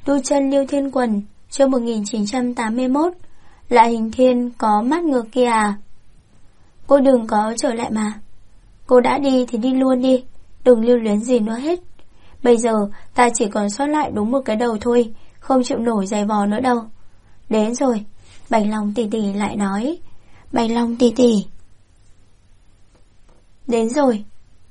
Tu chân Liêu Thiên Quần, chương 1981. Lại hình thiên có mắt ngược kia à? Cô đừng có trở lại mà. Cô đã đi thì đi luôn đi, đừng lưu luyến gì nữa hết. Bây giờ ta chỉ còn sót lại đúng một cái đầu thôi, không chịu nổi giày vò nữa đâu. Đến rồi, Bạch Long tỷ tỷ lại nói. Bạch Long tỷ tỷ. Đến rồi.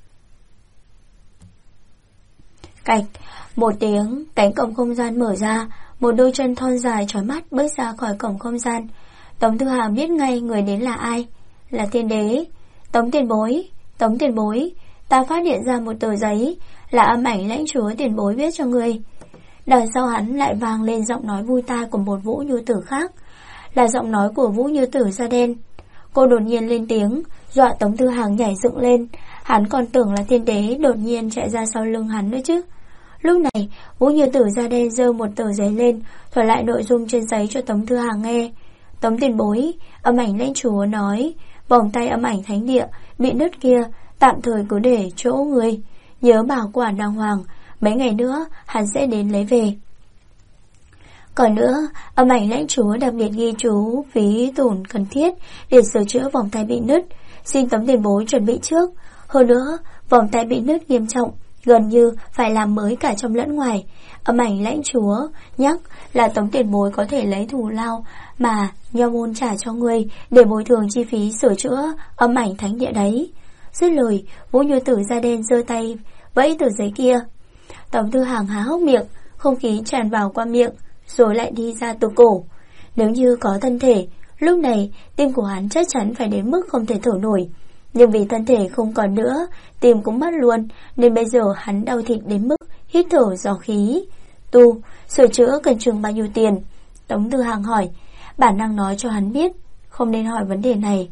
Cạch, một tiếng, cánh cổng không gian mở ra, một đôi chân thon dài chói mắt bước ra khỏi cổng không gian. Tống Thư Hàm biết ngay người đến là ai, là Thiên Đế. Tống tiền bối, ta phát hiện ra một tờ giấy, là âm ảnh lãnh chúa tiền bối viết cho ngươi. Đằng sau hắn lại vang lên giọng nói vui tai của một Vũ Như Tử khác, là giọng nói của Vũ Như Tử da đen. Cô đột nhiên lên tiếng, dọa Tống Thư Hàm nhảy dựng lên. Hắn còn tưởng là Thiên Đế đột nhiên chạy ra sau lưng hắn nữa chứ. Lúc này, Vũ Như Tử da đen giơ một tờ giấy lên, thuật lại nội dung trên giấy cho Tống Thư Hàm nghe. Tống tiền bối, âm ảnh lãnh chúa nói, vòng tay âm ảnh thánh địa bị nứt kia, tạm thời cứ để chỗ người, nhớ bảo quản đàng hoàng, mấy ngày nữa hắn sẽ đến lấy về. Còn nữa, âm ảnh lãnh chúa đặc biệt ghi chú phí tổn cần thiết để sửa chữa vòng tay bị nứt, xin Tống tiền bối chuẩn bị trước. Hơn nữa, vòng tay bị nứt nghiêm trọng, gần như phải làm mới cả trong lẫn ngoài. Âm ảnh lãnh chúa nhắc là Tống tiền bối có thể lấy thù lao mà Nho môn trả cho ngươi để bồi thường chi phí sửa chữa âm ảnh thánh địa đấy. Dứt lời, Vũ Như Tử da đen giơ tay vẫy tờ giấy kia. Tống Thư Hàm há hốc miệng, không khí tràn vào qua miệng, rồi lại đi ra từ cổ. Nếu như có thân thể, lúc này tim của hắn chắc chắn phải đến mức không thể thở nổi. Nhưng vì thân thể không còn nữa, tim cũng mất luôn, nên bây giờ hắn đau thịt đến mức hít thở dò khí. Sửa chữa cần chừng bao nhiêu tiền? Tống Thư Hàm hỏi. Bản năng nói cho hắn biết không nên hỏi vấn đề này.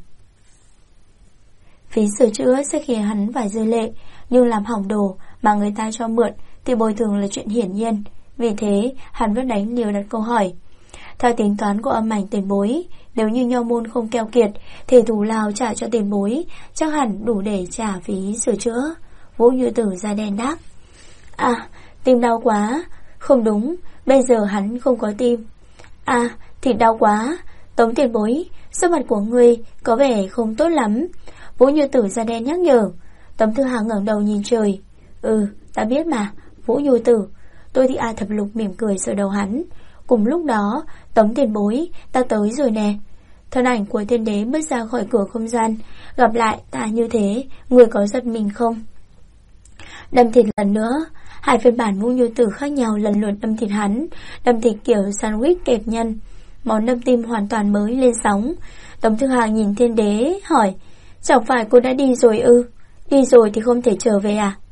Phí sửa chữa sẽ khiến hắn phải rơi lệ, nhưng làm hỏng đồ mà người ta cho mượn thì bồi thường là chuyện hiển nhiên. Vì thế hắn vẫn đánh liều đặt câu hỏi. Theo tính toán của âm ảnh tiền bối, nếu như Nho môn không keo kiệt thì thù lao trả cho tiền bối chắc hẳn đủ để trả phí sửa chữa. Vũ Như Tử da đen đáp. À, tim đau quá. Không đúng, bây giờ hắn không có tim. À, thịt đau quá. Tống tiền bối, sắc mặt của ngươi có vẻ không tốt lắm, Vũ Như Tử da đen nhắc nhở. Tống Thư Hàm ngẩng đầu nhìn trời. Ta biết mà, Vũ Như Tử. Tôi thì A Thập Lục mỉm cười sờ đầu hắn. Cùng lúc đó, Tống tiền bối, ta tới rồi nè. Thân ảnh của Thiên Đế bước ra khỏi cửa không gian. Gặp lại ta như thế, người có giật mình không? Đâm thịt lần nữa. Hai phiên bản Vũ Như Tử khác nhau lần lượt đâm thịt hắn. Đâm thịt kiểu sandwich kẹp nhân. Món đâm tim hoàn toàn mới lên sóng. Tống Thư Hàm nhìn Thiên Đế hỏi, chẳng phải cô đã đi rồi ư? Đi rồi thì không thể trở về à?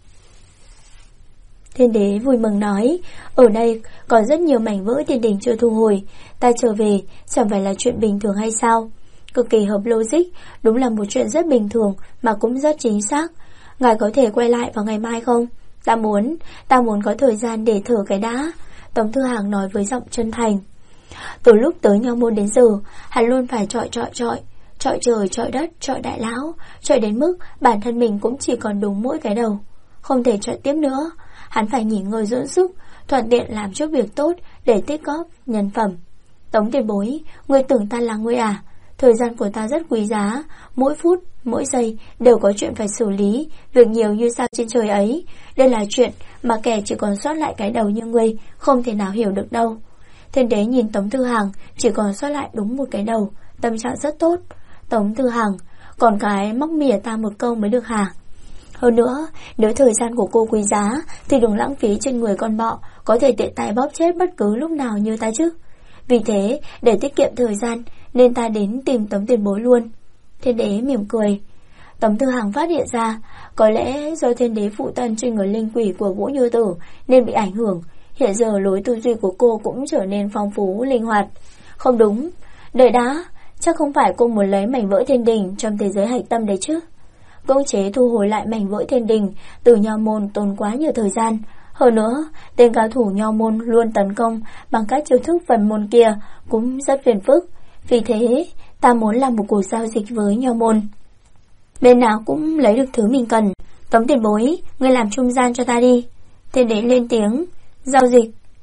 Thiên Đế vui mừng nói, ở đây còn rất nhiều mảnh vỡ thiên đình chưa thu hồi, ta trở về chẳng phải là chuyện bình thường hay sao? Cực kỳ hợp logic, đúng là một chuyện rất bình thường mà cũng rất chính xác. Ngài có thể quay lại vào ngày mai không? Ta muốn có thời gian để thở cái đã. Tống Thư Hàm nói với giọng chân thành. Từ lúc tới Nho môn đến giờ, hắn luôn phải chọi trời, chọi đất, chọi đại lão, chọi đến mức bản thân mình cũng chỉ còn đúng mỗi cái đầu, không thể chọi tiếp nữa. Hắn phải nghỉ ngơi dưỡng sức, thuận tiện làm chút việc tốt để tích góp nhân phẩm. Tống tiền bối, ngươi tưởng ta là ngươi à? Thời gian của ta rất quý giá, mỗi phút, mỗi giây đều có chuyện phải xử lý, việc nhiều như sao trên trời ấy. Đây là chuyện mà kẻ chỉ còn sót lại cái đầu như ngươi không thể nào hiểu được đâu. Thiên Đế nhìn Tống Thư Hàm chỉ còn sót lại đúng một cái đầu, tâm trạng rất tốt. Tống Thư Hàm, còn cái móc mỉa ta một câu mới được hả? Hơn nữa, nếu thời gian của cô quý giá thì đừng lãng phí trên người con bọ có thể tiện tay bóp chết bất cứ lúc nào như ta chứ. Vì thế, để tiết kiệm thời gian nên ta đến tìm Tống tiền bối luôn. Thiên Đế mỉm cười. Tống Thư Hàm phát hiện ra, có lẽ do Thiên Đế phụ thân trên người linh quỷ của Vũ Như Tử nên bị ảnh hưởng. Hiện giờ lối tư duy của cô cũng trở nên phong phú, linh hoạt. Không đúng, đợi đã, chắc không phải cô muốn lấy mảnh vỡ thiên đình trong thế giới hạch tâm đấy chứ? Cưỡng chế thu hồi lại mảnh vỡ thiên đình từ Nho môn tốn quá nhiều thời gian. Hơn nữa, tên cao thủ Nho môn luôn tấn công bằng các chiêu thức phần môn kia cũng rất phiền phức. Vì thế, ta muốn làm một cuộc giao dịch với Nho môn, bên nào cũng lấy được thứ mình cần. Tống tiền bối, ngươi làm trung gian cho ta đi. Thiên Đế lên tiếng. Giao dịch?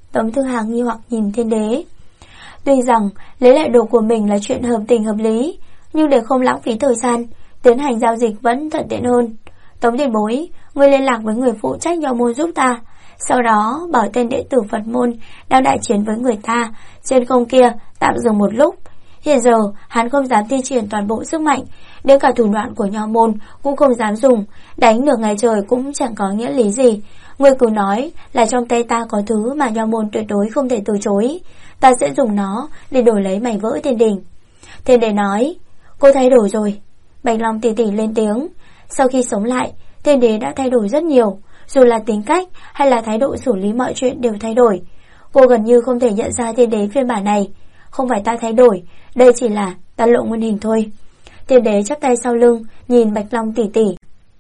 Tống Thư Hàng nghi hoặc nhìn Thiên Đế. Tuy rằng lấy lại đồ của mình là chuyện hợp tình hợp lý, nhưng để không lãng phí thời gian, tiến hành giao dịch vẫn thuận tiện hơn. Tống tiền bối, ngươi liên lạc với người phụ trách nho môn giúp ta, sau đó bảo tên đệ tử Phật môn đang đại chiến với người ta trên không kia tạm dừng một lúc. Hiện giờ hắn không dám thi triển toàn bộ sức mạnh, đến cả thủ đoạn của nho môn cũng không dám dùng, đánh nửa ngày trời cũng chẳng có nghĩa lý gì. Ngươi cứ nói là trong tay ta có thứ mà nho môn tuyệt đối không thể từ chối, ta sẽ dùng nó để đổi lấy mảnh vỡ thiên đình. Thiên Đế nói, cô thay đổi rồi. Bạch Long tỉ tỉ lên tiếng. Sau khi sống lại, Thiên Đế đã thay đổi rất nhiều, dù là tính cách hay là thái độ xử lý mọi chuyện đều thay đổi. Cô gần như không thể nhận ra Thiên Đế phiên bản này. Không phải ta thay đổi, đây chỉ là ta lộ nguyên hình thôi. Thiên Đế chắp tay sau lưng, nhìn Bạch Long tỉ tỉ.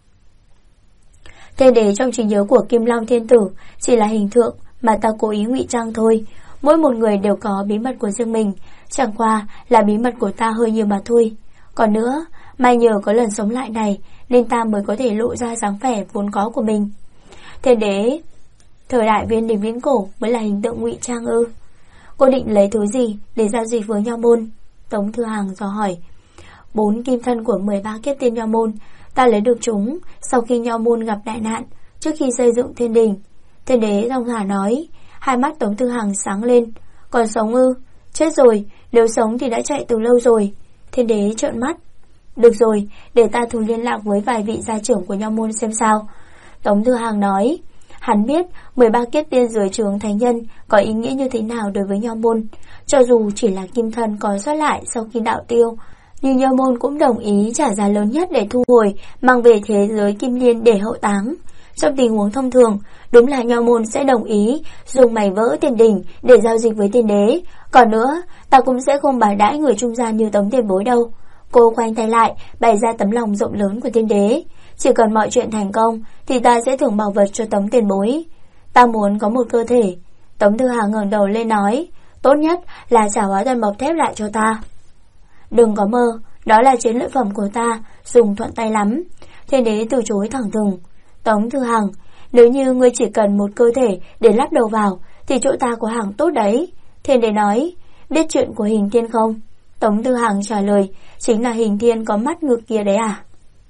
Thiên Đế trong trí nhớ của Kim Long Thiên Tử chỉ là hình tượng mà ta cố ý ngụy trang thôi. Mỗi một người đều có bí mật của riêng mình, chẳng qua là bí mật của ta hơi nhiều mà thôi. Còn nữa, may nhờ có lần sống lại này nên ta mới có thể lộ ra dáng vẻ vốn có của mình. Thiên Đế, thời đại viên đình viễn cổ mới là hình tượng ngụy trang ư? Cô định lấy thứ gì để giao dịch với nho môn? Tống Thư Hàng dò hỏi. 4 kim thân của 13 kiếp tiên nho môn, ta lấy được chúng sau khi nho môn gặp đại nạn, trước khi xây dựng thiên đình. Thiên Đế thong thả nói. Hai mắt Tống Thư Hàng sáng lên. Còn sống ư? Chết rồi, nếu sống thì đã chạy từ lâu rồi. Thiên Đế trợn mắt. Được rồi, để ta thử liên lạc với vài vị gia trưởng của nho môn xem sao. Tống Thư Hàng nói. Hắn biết 13 kiếp tiên dưới trướng thánh nhân có ý nghĩa như thế nào đối với nho môn. Cho dù chỉ là kim thân còn sót lại sau khi đạo tiêu, nhưng nho môn cũng đồng ý trả giá lớn nhất để thu hồi, mang về thế giới kim liên để hậu táng. Trong tình huống thông thường, đúng là nho môn sẽ đồng ý dùng mảnh vỡ tiền đỉnh để giao dịch với Thiên Đế. Còn nữa, ta cũng sẽ không bạc đãi người trung gian như Tống tiền bối đâu. Cô khoanh tay lại, bày ra tấm lòng rộng lớn của Thiên Đế. Chỉ cần mọi chuyện thành công thì ta sẽ thưởng bảo vật cho Tống tiền bối. Ta muốn có một cơ thể. Tống Thư Hàng ngẩng đầu lên nói. Tốt nhất là trả hóa thân bọc thép lại cho ta. Đừng có mơ, đó là chiến lợi phẩm của ta, dùng thuận tay lắm. Thiên Đế từ chối thẳng thừng. Tống Thư Hàng, nếu như ngươi chỉ cần một cơ thể để lắp đầu vào thì chỗ ta có hàng tốt đấy. Thiên Đế nói. Biết chuyện của Hình Thiên không? Tống Thư Hàng trả lời. Chính là Hình Thiên có mắt ngực kia đấy à?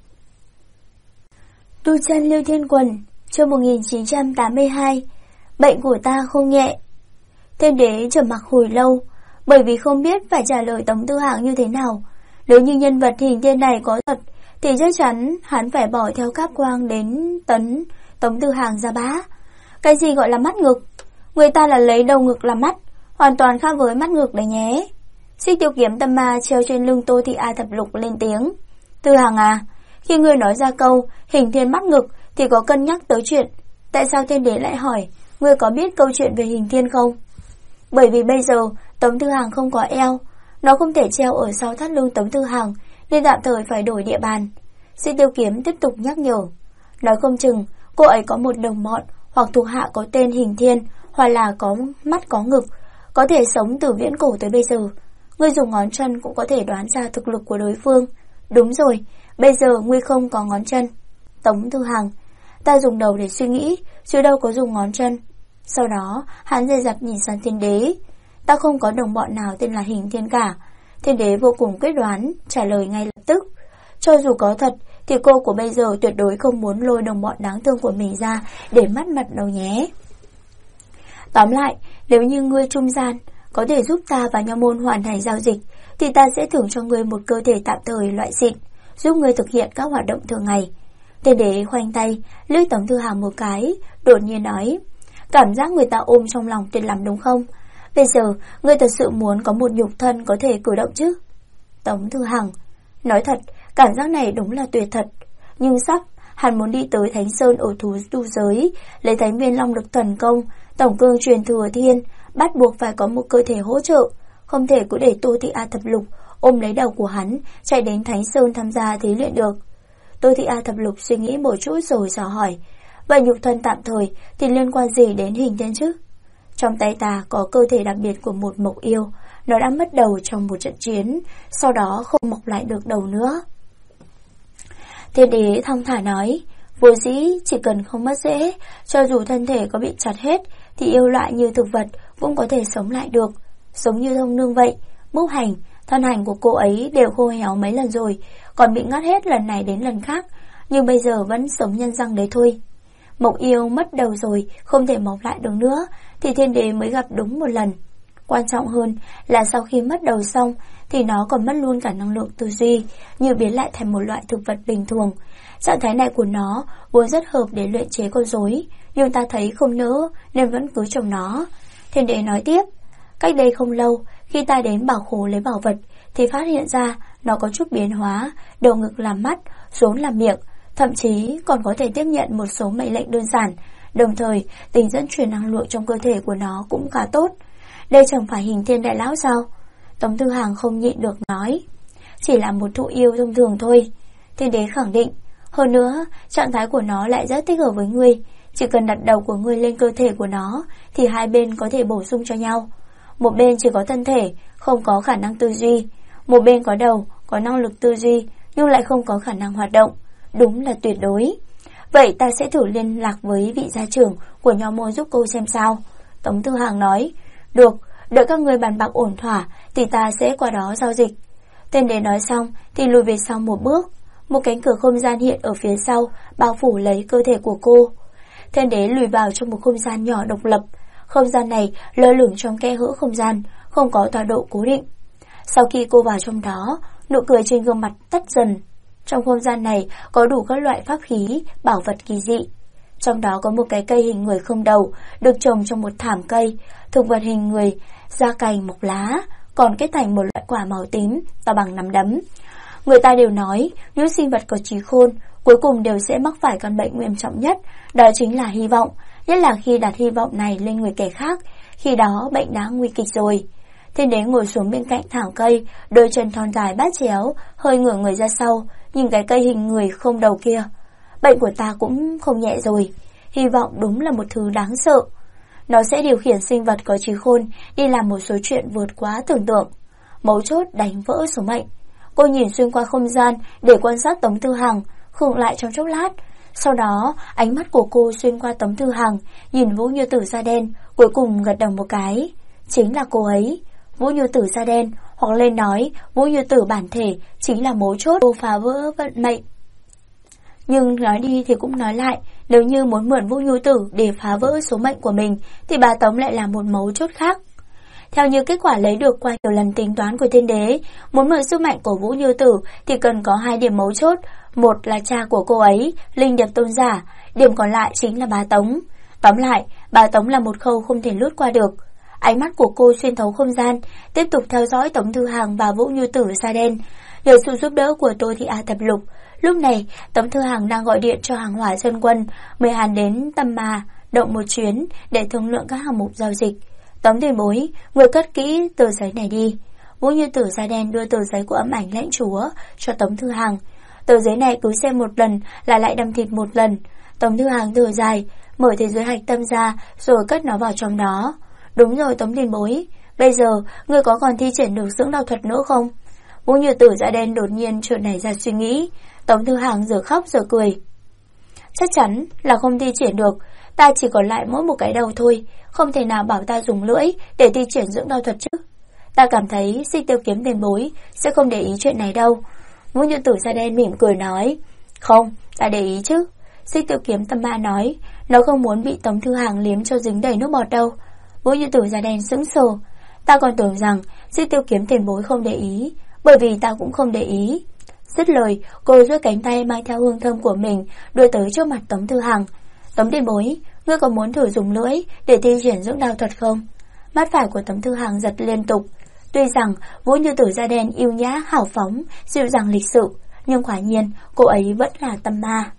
Tu chân Lưu Thiên Quần, chương 1982. Bệnh của ta không nhẹ. Thiên Đế trầm mặc hồi lâu, bởi vì không biết phải trả lời Tống Thư Hàng như thế nào. Nếu như nhân vật Hình Thiên này có thật thì chắc chắn hắn phải bỏ theo Cáp Quang đến tấn Tống Thư Hàng ra bá. Cái gì gọi là mắt ngực? Người ta là lấy đầu ngực làm mắt, hoàn toàn khác với mắt ngực đấy nhé. Xích Tiêu Kiếm Tâm Ma treo trên lưng Tô Thị A Thập Lục lên tiếng. Thư Hàng à, khi ngươi nói ra câu Hình Thiên mắt ngực thì có cân nhắc tới chuyện tại sao Thiên Đế lại hỏi ngươi có biết câu chuyện về Hình Thiên không? Bởi vì bây giờ Tống Thư Hàng không có eo, nó không thể treo ở sau thắt lưng Tống Thư Hàng, nên tạm thời phải đổi địa bàn. Xích Tiêu Kiếm tiếp tục nhắc nhở. Nói không chừng cô ấy có một đồng bọn hoặc thuộc hạ có tên Hình Thiên, hoặc là có mắt có ngực, có thể sống từ viễn cổ tới bây giờ. Ngươi dùng ngón chân cũng có thể đoán ra thực lực của đối phương. Đúng rồi, bây giờ ngươi không có ngón chân. Tống Thư Hàng, ta dùng đầu để suy nghĩ, chứ đâu có dùng ngón chân. Sau đó hắn dè dặt nhìn sang Thiên Đế. Ta không có đồng bọn nào tên là Hình Thiên cả. Thiên Đế vô cùng quyết đoán, trả lời ngay lập tức. Cho dù có thật thì cô của bây giờ tuyệt đối không muốn lôi đồng bọn đáng thương của mình ra để mất mặt đâu nhé. Tóm lại, nếu như ngươi trung gian có thể giúp ta và nho môn hoàn thành giao dịch thì ta sẽ thưởng cho ngươi một cơ thể tạm thời loại xịn, giúp ngươi thực hiện các hoạt động thường ngày. Thiên Đế khoanh tay, lưỡi Tống Thư Hàng một cái, đột nhiên nói. Cảm giác người ta ôm trong lòng tuyệt lắm đúng không? Bây giờ, ngươi thật sự muốn có một nhục thân có thể cử động chứ? Tống Thư Hàng, nói thật, cảm giác này đúng là tuyệt thật. Nhưng sắp, hắn muốn đi tới Thánh Sơn ở thú tu giới, lấy Thánh Viên Long Lực Thần Công, tổng cương truyền thừa thiên, bắt buộc phải có một cơ thể hỗ trợ. Không thể cứ để Tô Thị A Thập Lục ôm lấy đầu của hắn, chạy đến Thánh Sơn tham gia thí luyện được. Tô Thị A Thập Lục suy nghĩ một chút rồi dò hỏi. Vậy nhục thân tạm thời thì liên quan gì đến Hình Thiên chứ? Trong tay ta có cơ thể đặc biệt của một mộc yêu, nó đã mất đầu trong một trận chiến, sau đó không mọc lại được đầu nữa. Thiên Đế thong thả nói, vô dĩ chỉ cần không mất dễ, cho dù thân thể có bị chặt hết thì yêu loại như thực vật cũng có thể sống lại được, giống như Thông Nương vậy. Múc hành, thân hành của cô ấy đều khô héo mấy lần rồi, còn bị ngắt hết lần này đến lần khác, nhưng bây giờ vẫn sống nhân răng đấy thôi. Mộc yêu mất đầu rồi, không thể mọc lại được nữa, thì Thiên Đế mới gặp đúng một lần. Quan trọng hơn là sau khi mất đầu xong thì nó còn mất luôn cả năng lượng tư duy, như biến lại thành một loại thực vật bình thường. Trạng thái này của nó vốn rất hợp để luyện chế con rối, nhưng ta thấy không nỡ nên vẫn cứ trồng nó. Thiên Đế nói tiếp, cách đây không lâu, khi ta đến bảo khố lấy bảo vật thì phát hiện ra nó có chút biến hóa, đầu ngực làm mắt, rốn làm miệng, thậm chí còn có thể tiếp nhận một số mệnh lệnh đơn giản. Đồng thời, tính dẫn truyền năng lượng trong cơ thể của nó cũng khá tốt. Đây chẳng phải Hình Thiên Đại Lão sao? Tống Tư Hằng không nhịn được nói, chỉ là một thụ yêu thông thường thôi. Thiên Đế khẳng định, hơn nữa, trạng thái của nó lại rất thích hợp với ngươi. Chỉ cần đặt đầu của ngươi lên cơ thể của nó thì hai bên có thể bổ sung cho nhau. Một bên chỉ có thân thể, không có khả năng tư duy. Một bên có đầu, có năng lực tư duy, nhưng lại không có khả năng hoạt động. Đúng là tuyệt đối. Vậy ta sẽ thử liên lạc với vị gia trưởng của nho môn giúp cô xem sao. Tống Tư Hằng nói, được, đợi các người bàn bạc ổn thỏa thì ta sẽ qua đó giao dịch. Thiên Đế nói xong thì lùi về sau một bước. Một cánh cửa không gian hiện ở phía sau, bao phủ lấy cơ thể của cô. Thiên Đế lùi vào trong một không gian nhỏ độc lập. Không gian này lơ lửng trong kẽ hở không gian, không có tọa độ cố định. Sau khi cô vào trong đó, nụ cười trên gương mặt tắt dần. Trong không gian này có đủ các loại pháp khí, bảo vật kỳ dị. Trong đó có một cái cây hình người không đầu, được trồng trong một thảm cây. Thực vật hình người, da cành mọc lá, còn kết thành một loại quả màu tím, to bằng nắm đấm. Người ta đều nói, những sinh vật có trí khôn, cuối cùng đều sẽ mắc phải căn bệnh nghiêm trọng nhất, đó chính là hy vọng. Nhất là khi đặt hy vọng này lên người kẻ khác, khi đó bệnh đã nguy kịch rồi. Thiên Đế ngồi xuống bên cạnh thảm cây, đôi chân thon dài bát chéo, hơi ngửa người ra sau, nhìn cái cây hình người không đầu kia. Bệnh của ta cũng không nhẹ rồi. Hy vọng đúng là một thứ đáng sợ. Nó sẽ điều khiển sinh vật có trí khôn đi làm một số chuyện vượt quá tưởng tượng. Mấu chốt đánh vỡ số mệnh. Cô nhìn xuyên qua không gian để quan sát Tống Tư Hằng, khựng lại trong chốc lát. Sau đó, ánh mắt của cô xuyên qua Tống Tư Hằng, nhìn Vũ Như Tử da đen, cuối cùng gật đầu một cái. Chính là cô ấy, Vũ Như Tử da đen, hoặc lên nói Vũ Như Tử bản thể chính là mấu chốt cô phá vỡ vận mệnh. Nhưng nói đi thì cũng nói lại, nếu như muốn mượn Vũ Như Tử để phá vỡ số mệnh của mình thì bà Tống lại là một mấu chốt khác. Theo như kết quả lấy được qua nhiều lần tính toán của Thiên Đế, muốn mượn sức mạnh của Vũ Như Tử thì cần có hai điểm mấu chốt. Một là cha của cô ấy, Linh Điệp Tôn Giả, điểm còn lại chính là bà Tống. Tóm lại, bà Tống là một khâu không thể lướt qua được. Ánh mắt của cô xuyên thấu không gian, tiếp tục theo dõi Tống Tư Hằng và Vũ Như Tử da đen. Nhờ sự giúp đỡ của Tô Thị A Thập Lục, lúc này Tống Tư Hằng đang gọi điện cho Hàng Hỏa Sơn Quân, mời hắn đến Tâm Ma động một chuyến để thương lượng các hạng mục giao dịch. Tống tiền bối, người cất kỹ tờ giấy này đi. Vũ Như Tử da đen đưa tờ giấy của Âm Ảnh Lãnh Chúa cho Tống Tư Hằng. Tờ giấy này cứ xem một lần là lại đâm thịt một lần. Tống Tư Hằng thở dài, mở thế giới hạch tâm ra rồi cất nó vào trong đó. Đúng rồi Tống tiền bối, bây giờ người có còn thi triển được dưỡng đao thuật nữa không? Vũ Như Tử da đen đột nhiên chợt nảy ra suy nghĩ. Tống Tư Hằng giờ khóc giờ cười. Chắc chắn là không thi triển được, ta chỉ còn lại mỗi một cái đầu thôi, không thể nào bảo ta dùng lưỡi để thi triển dưỡng đao thuật chứ. Ta cảm thấy Xích Tiêu Kiếm tiền bối sẽ không để ý chuyện này đâu. Vũ Như Tử da đen mỉm cười nói, không, ta để ý chứ. Xích Tiêu Kiếm Tâm Ma nói, nó không muốn bị Tống Tư Hằng liếm cho dính đầy nước bọt đâu. Vũ Như Tử da đen sững sờ, ta còn tưởng rằng Xích Tiêu Kiếm tiền bối không để ý, bởi vì ta cũng không để ý. Dứt lời, cô duỗi cánh tay mang theo hương thơm của mình đưa tới trước mặt Tống Tư Hằng. Tống tiền bối, ngươi có muốn thử dùng lưỡi để thi triển dưỡng đao thuật không? Mắt phải của Tống Tư Hằng giật liên tục. Tuy rằng Vũ Như Tử da đen yêu nhã, hào phóng, dịu dàng lịch sự, nhưng quả nhiên cô ấy vẫn là tâm ma.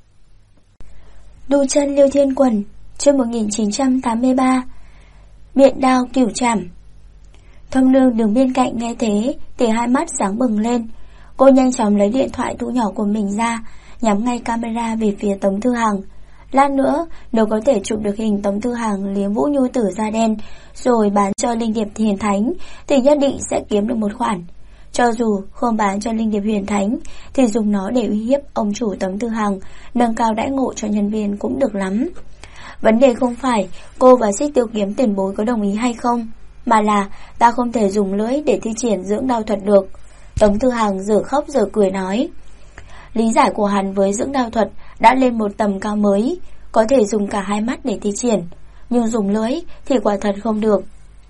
Đu chân Liêu Thiên Quần, chương 1983. Miệng đao cửu trảm. Thông Nương đứng bên cạnh nghe thế thì hai mắt sáng bừng lên. Cô nhanh chóng lấy điện thoại thu nhỏ của mình ra, nhắm ngay camera về phía Tống Tư Hằng. Lát nữa, nếu có thể chụp được hình Tống Tư Hằng liếm Vũ Như Tử da đen rồi bán cho Linh Điệp Huyền Thánh thì nhất định sẽ kiếm được một khoản. Cho dù không bán cho Linh Điệp Huyền Thánh thì dùng nó để uy hiếp ông chủ Tống Tư Hằng, nâng cao đãi ngộ cho nhân viên cũng được lắm. Vấn đề không phải cô và Xích Tiêu Kiếm tiền bối có đồng ý hay không, mà là ta không thể dùng lưỡi để thi triển dưỡng đao thuật được. Tống Thư Hằng giờ khóc giờ cười nói. Lý giải của hắn với dưỡng đao thuật đã lên một tầm cao mới, có thể dùng cả hai mắt để thi triển, nhưng dùng lưỡi thì quả thật không được.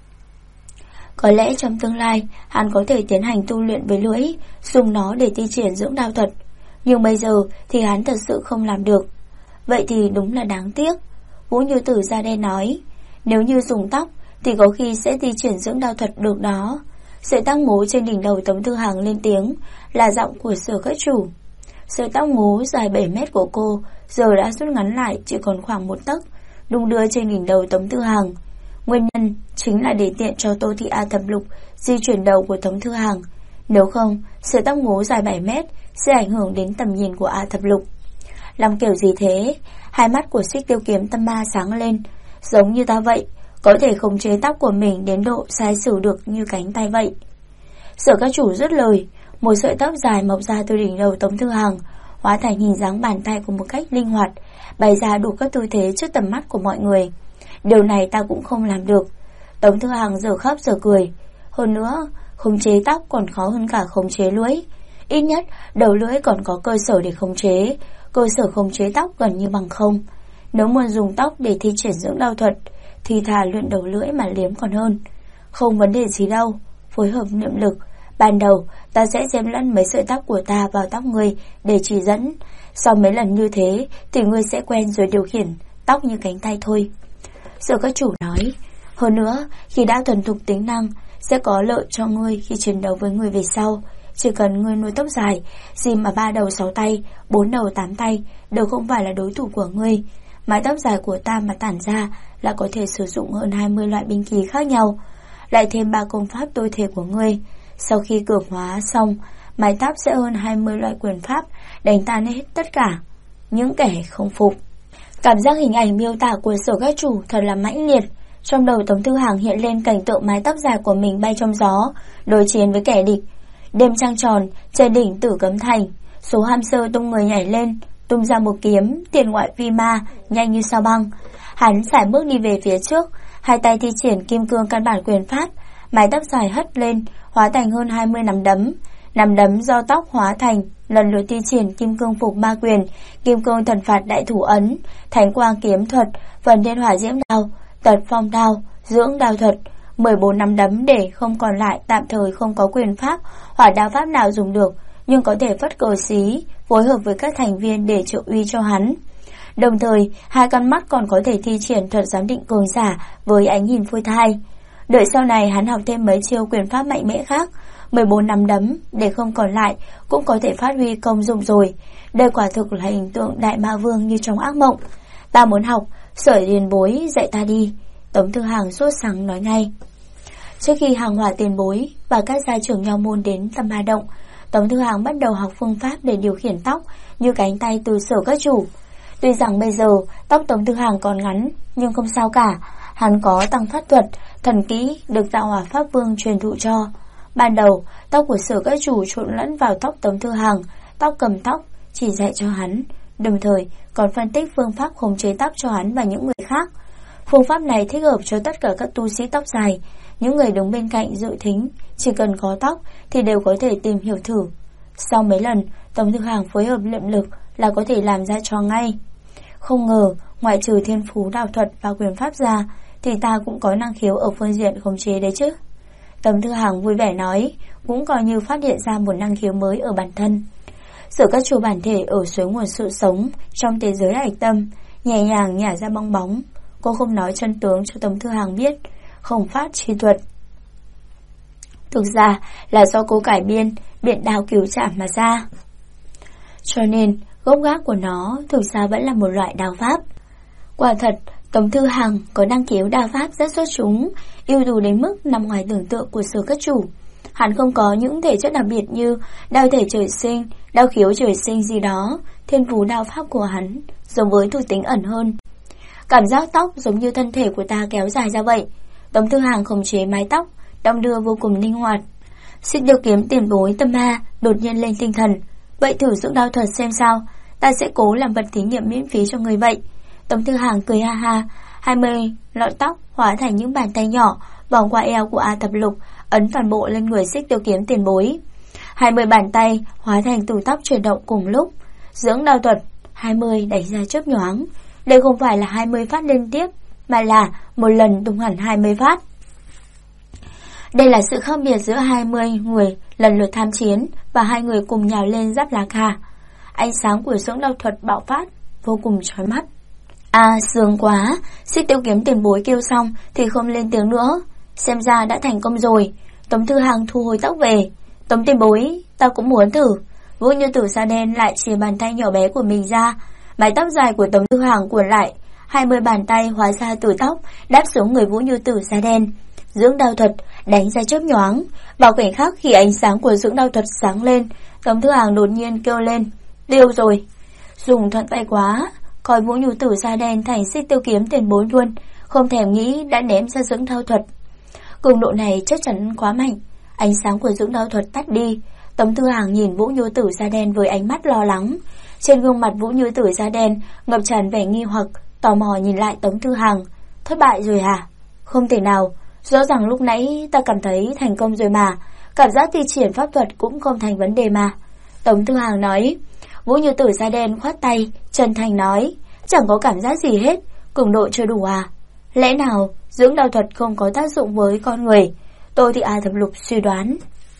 Có lẽ trong tương lai hắn có thể tiến hành tu luyện với lưỡi, dùng nó để thi triển dưỡng đao thuật, nhưng bây giờ thì hắn thật sự không làm được. Vậy thì đúng là đáng tiếc. Vũ Như Tử da đen nói, nếu như dùng tóc thì có khi sẽ thi triển dưỡng đao thuật được đó. Sợi tóc ngố trên đỉnh đầu Tống Thư Hằng lên tiếng, là giọng của Sở Các Chủ. Sợi tóc ngố dài 7 mét của cô giờ đã rút ngắn lại chỉ còn khoảng 1 tấc, đung đưa trên đỉnh đầu Tống Thư Hằng. Nguyên nhân chính là để tiện cho Tô Thị A Thập Lục di chuyển đầu của Tống Thư Hằng. Nếu không, sợi tóc ngố dài 7 mét sẽ ảnh hưởng đến tầm nhìn của A Thập Lục. Làm kiểu gì thế? Hai mắt của Xích Tiêu Kiếm Tâm Ma sáng lên. Giống như ta vậy, có thể khống chế tóc của mình đến độ sai sử được như cánh tay vậy. Sở Các Chủ dứt lời, một sợi tóc dài mọc ra từ đỉnh đầu Tống Thư Hằng, hóa thành hình dáng bàn tay của một cách linh hoạt, bày ra đủ các tư thế trước tầm mắt của mọi người. Điều này ta cũng không làm được. Tống Thư Hằng giờ khóc giờ cười. Hơn nữa, khống chế tóc còn khó hơn cả khống chế lưỡi. Ít nhất, đầu lưỡi còn có cơ sở để khống chế. Cơ sở khống chế tóc gần như bằng không. Nếu muốn dùng tóc để thi triển dưỡng đao thuật thì thà luyện đầu lưỡi mà liếm còn hơn. Không vấn đề gì đâu. Phối hợp niệm lực. Ban đầu ta sẽ xen lẫn mấy sợi tóc của ta vào tóc ngươi để chỉ dẫn. Sau mấy lần như thế thì ngươi sẽ quen rồi điều khiển tóc như cánh tay thôi. Sở Các Chủ nói. Hơn nữa, khi đã thuần thục tính năng, sẽ có lợi cho ngươi khi chiến đấu với người về sau. Chỉ cần ngươi nuôi tóc dài, gì mà 3 đầu 6 tay, 4 đầu 8 tay đều không phải là đối thủ của ngươi. Mái tóc dài của ta mà tản ra là có thể sử dụng hơn 20 loại binh khí khác nhau. Lại thêm 3 công pháp tối thể của ngươi. Sau khi cường hóa xong, mái tóc sẽ hơn 20 loại quyền pháp, đánh tan hết tất cả những kẻ không phục. Cảm giác hình ảnh miêu tả của Sở Các Chủ thật là mãnh liệt. Trong đầu Tống Thư Hằng hiện lên cảnh tượng mái tóc dài của mình bay trong gió, đối chiến với kẻ địch. Đêm trăng tròn, trên đỉnh Tử Cấm Thành, Số Ham Sơ tung người nhảy lên, tung ra một kiếm, tiền ngoại phi ma, nhanh như sao băng. Hắn sải bước đi về phía trước, hai tay thi triển kim cương căn bản quyền pháp, mái tóc dài hất lên, hóa thành hơn 20 nắm đấm. Nắm đấm do tóc hóa thành, lần lượt thi triển kim cương phục ma quyền, kim cương thần phạt đại thủ ấn, thánh quang kiếm thuật, phần thiên hỏa diễm đao, tật phong đao, dưỡng đao thuật. 14 nắm đấm để không còn lại tạm thời không có quyền pháp, hỏa đao pháp nào dùng được, nhưng có thể phất cờ xí, phối hợp với các thành viên để trợ uy cho hắn. Đồng thời, hai con mắt còn có thể thi triển thuật giám định cường giả với ánh nhìn phôi thai. Đợi sau này hắn học thêm mấy chiêu quyền pháp mạnh mẽ khác, 14 nắm đấm để không còn lại cũng có thể phát huy công dụng rồi. Đây quả thực là hình tượng đại ma vương như trong ác mộng. Ta muốn học, Sở tiền bối dạy ta đi. Tống Thư Hằng sốt sắng nói ngay. Trước khi Hàng Hỏa tiền bối và các gia trưởng nho môn đến Tâm Ma Động, Tống Thư Hằng bắt đầu học phương pháp để điều khiển tóc như cánh tay từ Sở Các Chủ. Tuy rằng bây giờ tóc Tống Thư Hằng còn ngắn, nhưng không sao cả. Hắn có tăng thoát thuật, thần kỹ được Tạo Hỏa Pháp Vương truyền thụ cho. Ban đầu, tóc của Sở Các Chủ trộn lẫn vào tóc Tống Thư Hằng, tóc cầm tóc chỉ dạy cho hắn, đồng thời còn phân tích phương pháp khống chế tóc cho hắn và những người khác. Phương pháp này thích hợp cho tất cả các tu sĩ tóc dài. Những người đứng bên cạnh dự thính, chỉ cần có tóc thì đều có thể tìm hiểu thử. Sau mấy lần, Tống Thư Hằng phối hợp niệm lực là có thể làm ra cho ngay. Không ngờ, ngoại trừ thiên phú đạo thuật và quyền pháp ra, thì ta cũng có năng khiếu ở phương diện khống chế đấy chứ. Tống Thư Hằng vui vẻ nói, cũng coi như phát hiện ra một năng khiếu mới ở bản thân. Sở Các Chủ bản thể ở suối nguồn sự sống trong thế giới hạch tâm, nhẹ nhàng nhả ra bong bóng. Cô không nói chân tướng cho Tống Thư Hằng biết, không phát chi thuật. Thực ra là do cô cải biện đao cửu trảm mà ra. Cho nên gốc gác của nó thực ra vẫn là một loại đao pháp. Quả thật, Tống Thư Hằng có năng khiếu đao pháp rất xuất chúng, ưu tú đến mức nằm ngoài tưởng tượng của Sở Các Chủ. Hắn không có những thể chất đặc biệt như đao thể trời sinh, đao khiếu trời sinh gì đó. Thiên phú đao pháp của hắn giống với thuộc tính ẩn hơn. Cảm giác tóc giống như thân thể của ta kéo dài ra vậy. Tống Thư Hằng khống chế mái tóc, đong đưa vô cùng linh hoạt. Xích Tiêu Kiếm tiền bối Tâm Ma đột nhiên lên tinh thần. Vậy thử dưỡng đao thuật xem sao. Ta sẽ cố làm vật thí nghiệm miễn phí cho người vậy. Tống Thư Hàng cười ha ha, 20 lọn tóc hóa thành những bàn tay nhỏ vòng qua eo của A Thập Lục, ấn toàn bộ lên người Xích Tiêu Kiếm tiền bối. 20 bàn tay hóa thành tù tóc chuyển động cùng lúc. Dưỡng đao thuật 20 đánh ra chớp nhoáng. Đây không phải là 20 phát liên tiếp, mà là một lần tung hẳn 20 phát. Đây là sự khác biệt giữa 20 người lần lượt tham chiến và 2 người cùng nhào lên giáp lá cà. Ánh sáng của dưỡng đao thuật bạo phát, vô cùng chói mắt. Sướng quá! Xích Tiêu Kiếm tiền bối kêu xong thì không lên tiếng nữa. Xem ra đã thành công rồi. Tống Thư Hàng thu hồi tóc về. Tống tiền bối, ta cũng muốn thử. Vũ Như Tử da đen lại chia bàn tay nhỏ bé của mình ra. Mái tóc dài của Tống Thư Hàng cuộn lại, 20 bàn tay hóa ra từ tóc đáp xuống người Vũ Như Tử da đen. Dưỡng đao thuật đánh ra chớp nhoáng. Vào khoảnh khắc khi ánh sáng của dưỡng đao thuật sáng lên, Tống Thư Hàng đột nhiên kêu lên, tiêu rồi. Dùng thuận tay quá, coi Vũ Như Tử da đen thành Xích Tiêu Kiếm tiền bối luôn, không thèm nghĩ đã ném ra dưỡng đao thuật. Cường độ này chắc chắn quá mạnh. Ánh sáng của dưỡng đao thuật tắt đi. Tống Thư Hàng nhìn Vũ Như Tử da đen với ánh mắt lo lắng. Trên gương mặt Vũ Như Tử da đen ngập tràn vẻ nghi hoặc, tò mò nhìn lại Tống Thư Hàng. Thất bại rồi hả? Không thể nào, rõ ràng lúc nãy ta cảm thấy thành công rồi mà. Cảm giác thi triển pháp thuật cũng không thành vấn đề mà. Tống Thư Hàng nói. Vũ Như Tử da đen khoát tay, chân thành nói, chẳng có cảm giác gì hết, cường độ chưa đủ à? Lẽ nào dưỡng đao thuật không có tác dụng với con người? Tôi thì A Thập Lục suy đoán.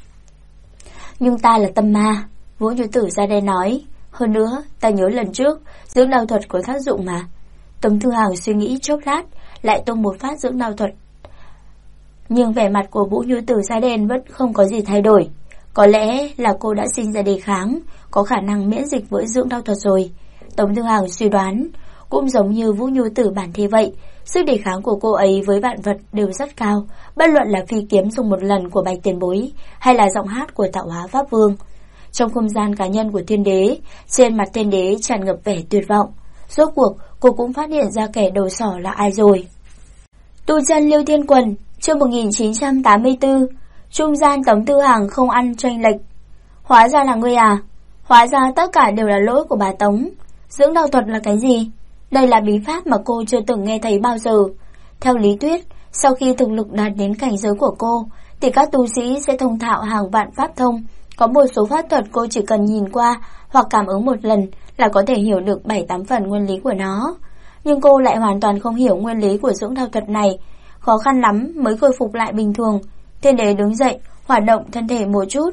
Nhưng ta là tâm ma, Vũ Như Tử da đen nói. Hơn nữa, ta nhớ lần trước dưỡng đao thuật có tác dụng mà. Tống Thư Hàng suy nghĩ chốc lát, lại tung một phát dưỡng đao thuật. Nhưng vẻ mặt của Vũ Như Tử da đen vẫn không có gì thay đổi. Có lẽ là cô đã sinh ra đề kháng, có khả năng miễn dịch với dưỡng đao thuật rồi. Tống Thư Hàng suy đoán, cũng giống như Vũ Như Tử bản thể vậy, sức đề kháng của cô ấy với vạn vật đều rất cao, bất luận là phi kiếm dùng một lần của Bạch tiền bối hay là giọng hát của Tạo Hóa Pháp Vương. Trong không gian cá nhân của Thiên Đế, trên mặt Thiên Đế tràn ngập vẻ tuyệt vọng. Rốt cuộc, cô cũng phát hiện ra kẻ đầu sỏ là ai rồi. Tu chân Liêu Thiên Quần, chương 1984. Trung gian Tống Thư Hàng không ăn chênh lệch. Hóa ra là ngươi à? Hóa ra tất cả đều là lỗi của bà Tống. Dưỡng đao thuật là cái gì? Đây là bí pháp mà cô chưa từng nghe thấy bao giờ. Theo lý thuyết, sau khi thực lực đạt đến cảnh giới của cô, thì các tu sĩ sẽ thông thạo hàng vạn pháp thông. Có một số pháp thuật cô chỉ cần nhìn qua hoặc cảm ứng một lần là có thể hiểu được 7-8 phần nguyên lý của nó. Nhưng cô lại hoàn toàn không hiểu nguyên lý của dưỡng đao thuật này. Khó khăn lắm mới khôi phục lại bình thường. Thiên Đế đứng dậy, hoạt động thân thể một chút.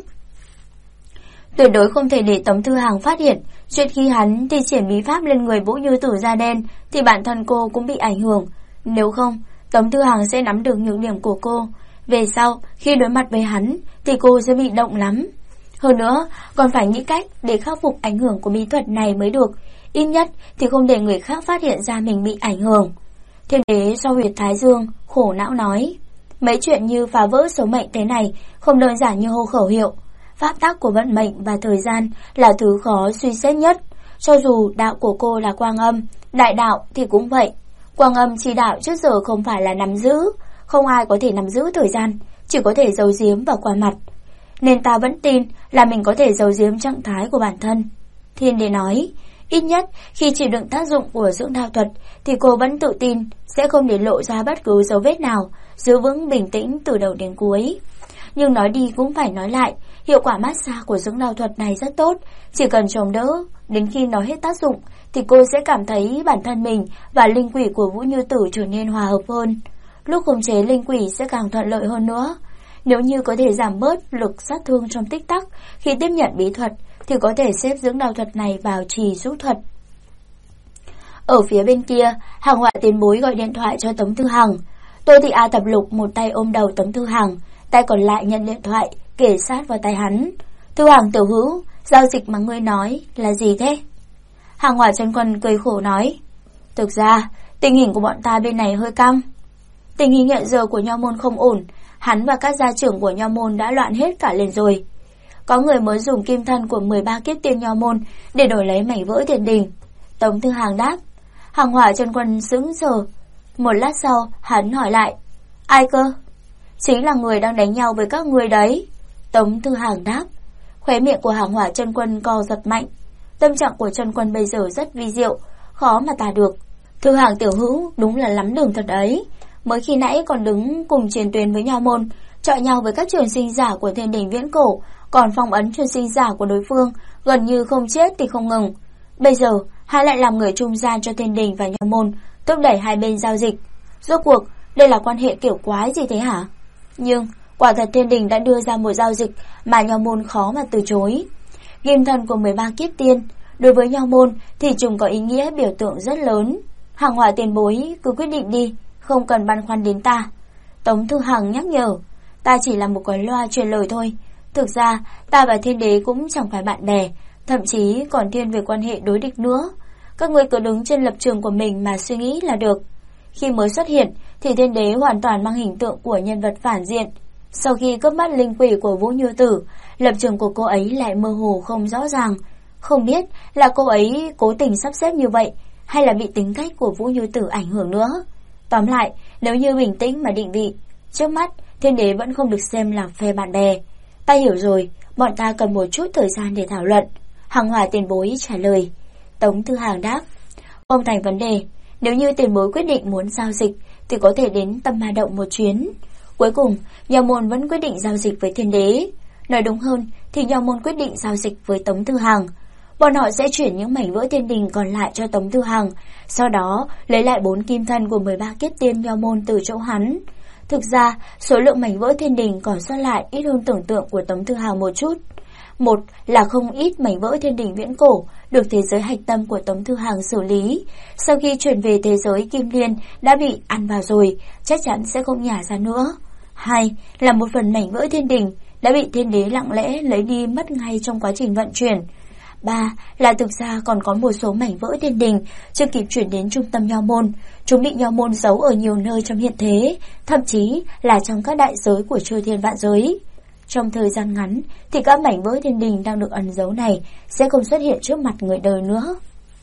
Tuyệt đối không thể để Tống Thư Hàng phát hiện chuyện khi hắn thi triển bí pháp lên người Vũ Như Tử da đen thì bản thân cô cũng bị ảnh hưởng. Nếu không, Tống Thư Hàng sẽ nắm được nhược điểm của cô. Về sau, khi đối mặt với hắn thì cô sẽ bị động lắm. Hơn nữa, còn phải nghĩ cách để khắc phục ảnh hưởng của bí thuật này mới được. Ít nhất thì không để người khác phát hiện ra mình bị ảnh hưởng. Thiên Đế so huyệt thái dương, khổ não nói. Mấy chuyện như phá vỡ số mệnh thế này không đơn giản như hô khẩu hiệu. Pháp tắc của vận mệnh và thời gian là thứ khó suy xét nhất. Cho dù đạo của cô là Quang Âm, đại đạo thì cũng vậy. Quang Âm chi đạo trước giờ không phải là nắm giữ. Không ai có thể nắm giữ thời gian, chỉ có thể giấu giếm và qua mặt. Nên ta vẫn tin là mình có thể giấu giếm trạng thái của bản thân. Thiên Đế nói, ít nhất khi chịu đựng tác dụng của dưỡng đao thuật thì cô vẫn tự tin sẽ không để lộ ra bất cứ dấu vết nào, giữ vững bình tĩnh từ đầu đến cuối. Nhưng nói đi cũng phải nói lại, hiệu quả massage của dưỡng đao thuật này rất tốt. Chỉ cần chống đỡ, đến khi nó hết tác dụng thì cô sẽ cảm thấy bản thân mình và linh quỷ của Vũ Như Tử trở nên hòa hợp hơn. Lúc khống chế linh quỷ sẽ càng thuận lợi hơn nữa. Nếu như có thể giảm bớt lực sát thương trong tích tắc khi tiếp nhận bí thuật thì có thể xếp dưỡng đao thuật này vào trì giúp thuật. Ở phía bên kia, Hàng Họa tiền bối gọi điện thoại cho Tống Thư Hàng. Tô Thị A Thập Lục một tay ôm đầu Tống Thư Hàng, tay còn lại nhận điện thoại, kề sát vào tay hắn. Thư Hàng tiểu hữu, giao dịch mà ngươi nói là gì thế? Hàng Hỏa Chân Quân cười khổ nói. Thực ra, tình hình của bọn ta bên này hơi căng. Tình hình hiện giờ của Nho Môn không ổn, hắn và các gia trưởng của Nho Môn đã loạn hết cả lên rồi. Có người mới dùng kim thân của 13 kiếp tiên Nho Môn để đổi lấy mảnh vỡ tiền đình. Tống Thư Hàng đáp. Hàng Hỏa Chân Quân sững sờ. Một lát sau, hắn hỏi lại. Ai cơ? Chính là người đang đánh nhau với các người đấy. Tống Thư Hàng đáp. Khóe miệng của Hàng Hỏa Chân Quân co giật mạnh. Tâm trạng của Chân Quân bây giờ rất vi diệu, khó mà tả được. Thư Hàng tiểu hữu đúng là lắm đường thật ấy. Mới khi nãy còn đứng cùng chiến tuyến với Nho Môn, chọi nhau với các trường sinh giả của Thiên Đình viễn cổ, còn phong ấn trường sinh giả của đối phương, gần như không chết thì không ngừng. Bây giờ, hai lại làm người trung gian cho Thiên Đình và Nho Môn, thúc đẩy hai bên giao dịch. Rốt cuộc, đây là quan hệ kiểu quái gì thế hả? Nhưng, quả thật Thiên Đình đã đưa ra một giao dịch mà Nho Môn khó mà từ chối. Kim thân của 13 kiếp tiên, đối với Nho Môn thì chúng có ý nghĩa biểu tượng rất lớn. Hàng Hỏa tiền bối cứ quyết định đi, không cần băn khoăn đến ta. Tống Thư Hằng nhắc nhở, ta chỉ là một cái loa truyền lời thôi. Thực ra, ta và Thiên Đế cũng chẳng phải bạn bè, thậm chí còn thiên về quan hệ đối địch nữa. Các ngươi cứ đứng trên lập trường của mình mà suy nghĩ là được. Khi mới xuất hiện thì Thiên Đế hoàn toàn mang hình tượng của nhân vật phản diện. Sau khi cướp mất linh quỷ của Vũ Như Tử, lập trường của cô ấy lại mơ hồ không rõ ràng. Không biết là cô ấy cố tình sắp xếp như vậy, hay là bị tính cách của Vũ Như Tử ảnh hưởng nữa. Tóm lại, nếu như bình tĩnh mà định vị, trước mắt Thiên Đế vẫn không được xem là phe bạn bè. Ta hiểu rồi, bọn ta cần một chút thời gian để thảo luận. Hàng Hỏa tiền bối trả lời. Tống Thư Hàng đáp, không thành vấn đề. Nếu như tiền bối quyết định muốn giao dịch thì có thể đến Tâm Ma Động một chuyến. Cuối cùng, Nho Môn vẫn quyết định giao dịch với Thiên Đế. Nói đúng hơn thì Nho Môn quyết định giao dịch với Tống Thư Hàng. Bọn họ sẽ chuyển những mảnh vỡ Thiên Đình còn lại cho Tống Thư Hàng, sau đó lấy lại 4 kim thân của 13 kiếp tiên Nho Môn từ chỗ hắn. Thực ra, số lượng mảnh vỡ Thiên Đình còn sót lại ít hơn tưởng tượng của Tống Thư Hàng một chút. Một là không ít mảnh vỡ Thiên Đình viễn cổ được thế giới hạch tâm của Tống Thư Hàng xử lý. Sau khi chuyển về thế giới Kim Liên đã bị ăn vào rồi, chắc chắn sẽ không nhả ra nữa. Hai là một phần mảnh vỡ Thiên Đình đã bị Thiên Đế lặng lẽ lấy đi mất ngay trong quá trình vận chuyển. Ba là thực ra còn có một số mảnh vỡ Thiên Đình chưa kịp chuyển đến trung tâm Nho Môn. Chúng bị Nho Môn giấu ở nhiều nơi trong hiện thế, thậm chí là trong các đại giới của chư thiên vạn giới. Trong thời gian ngắn thì các mảnh vỡ Thiên Đình đang được ẩn giấu này sẽ không xuất hiện trước mặt người đời nữa.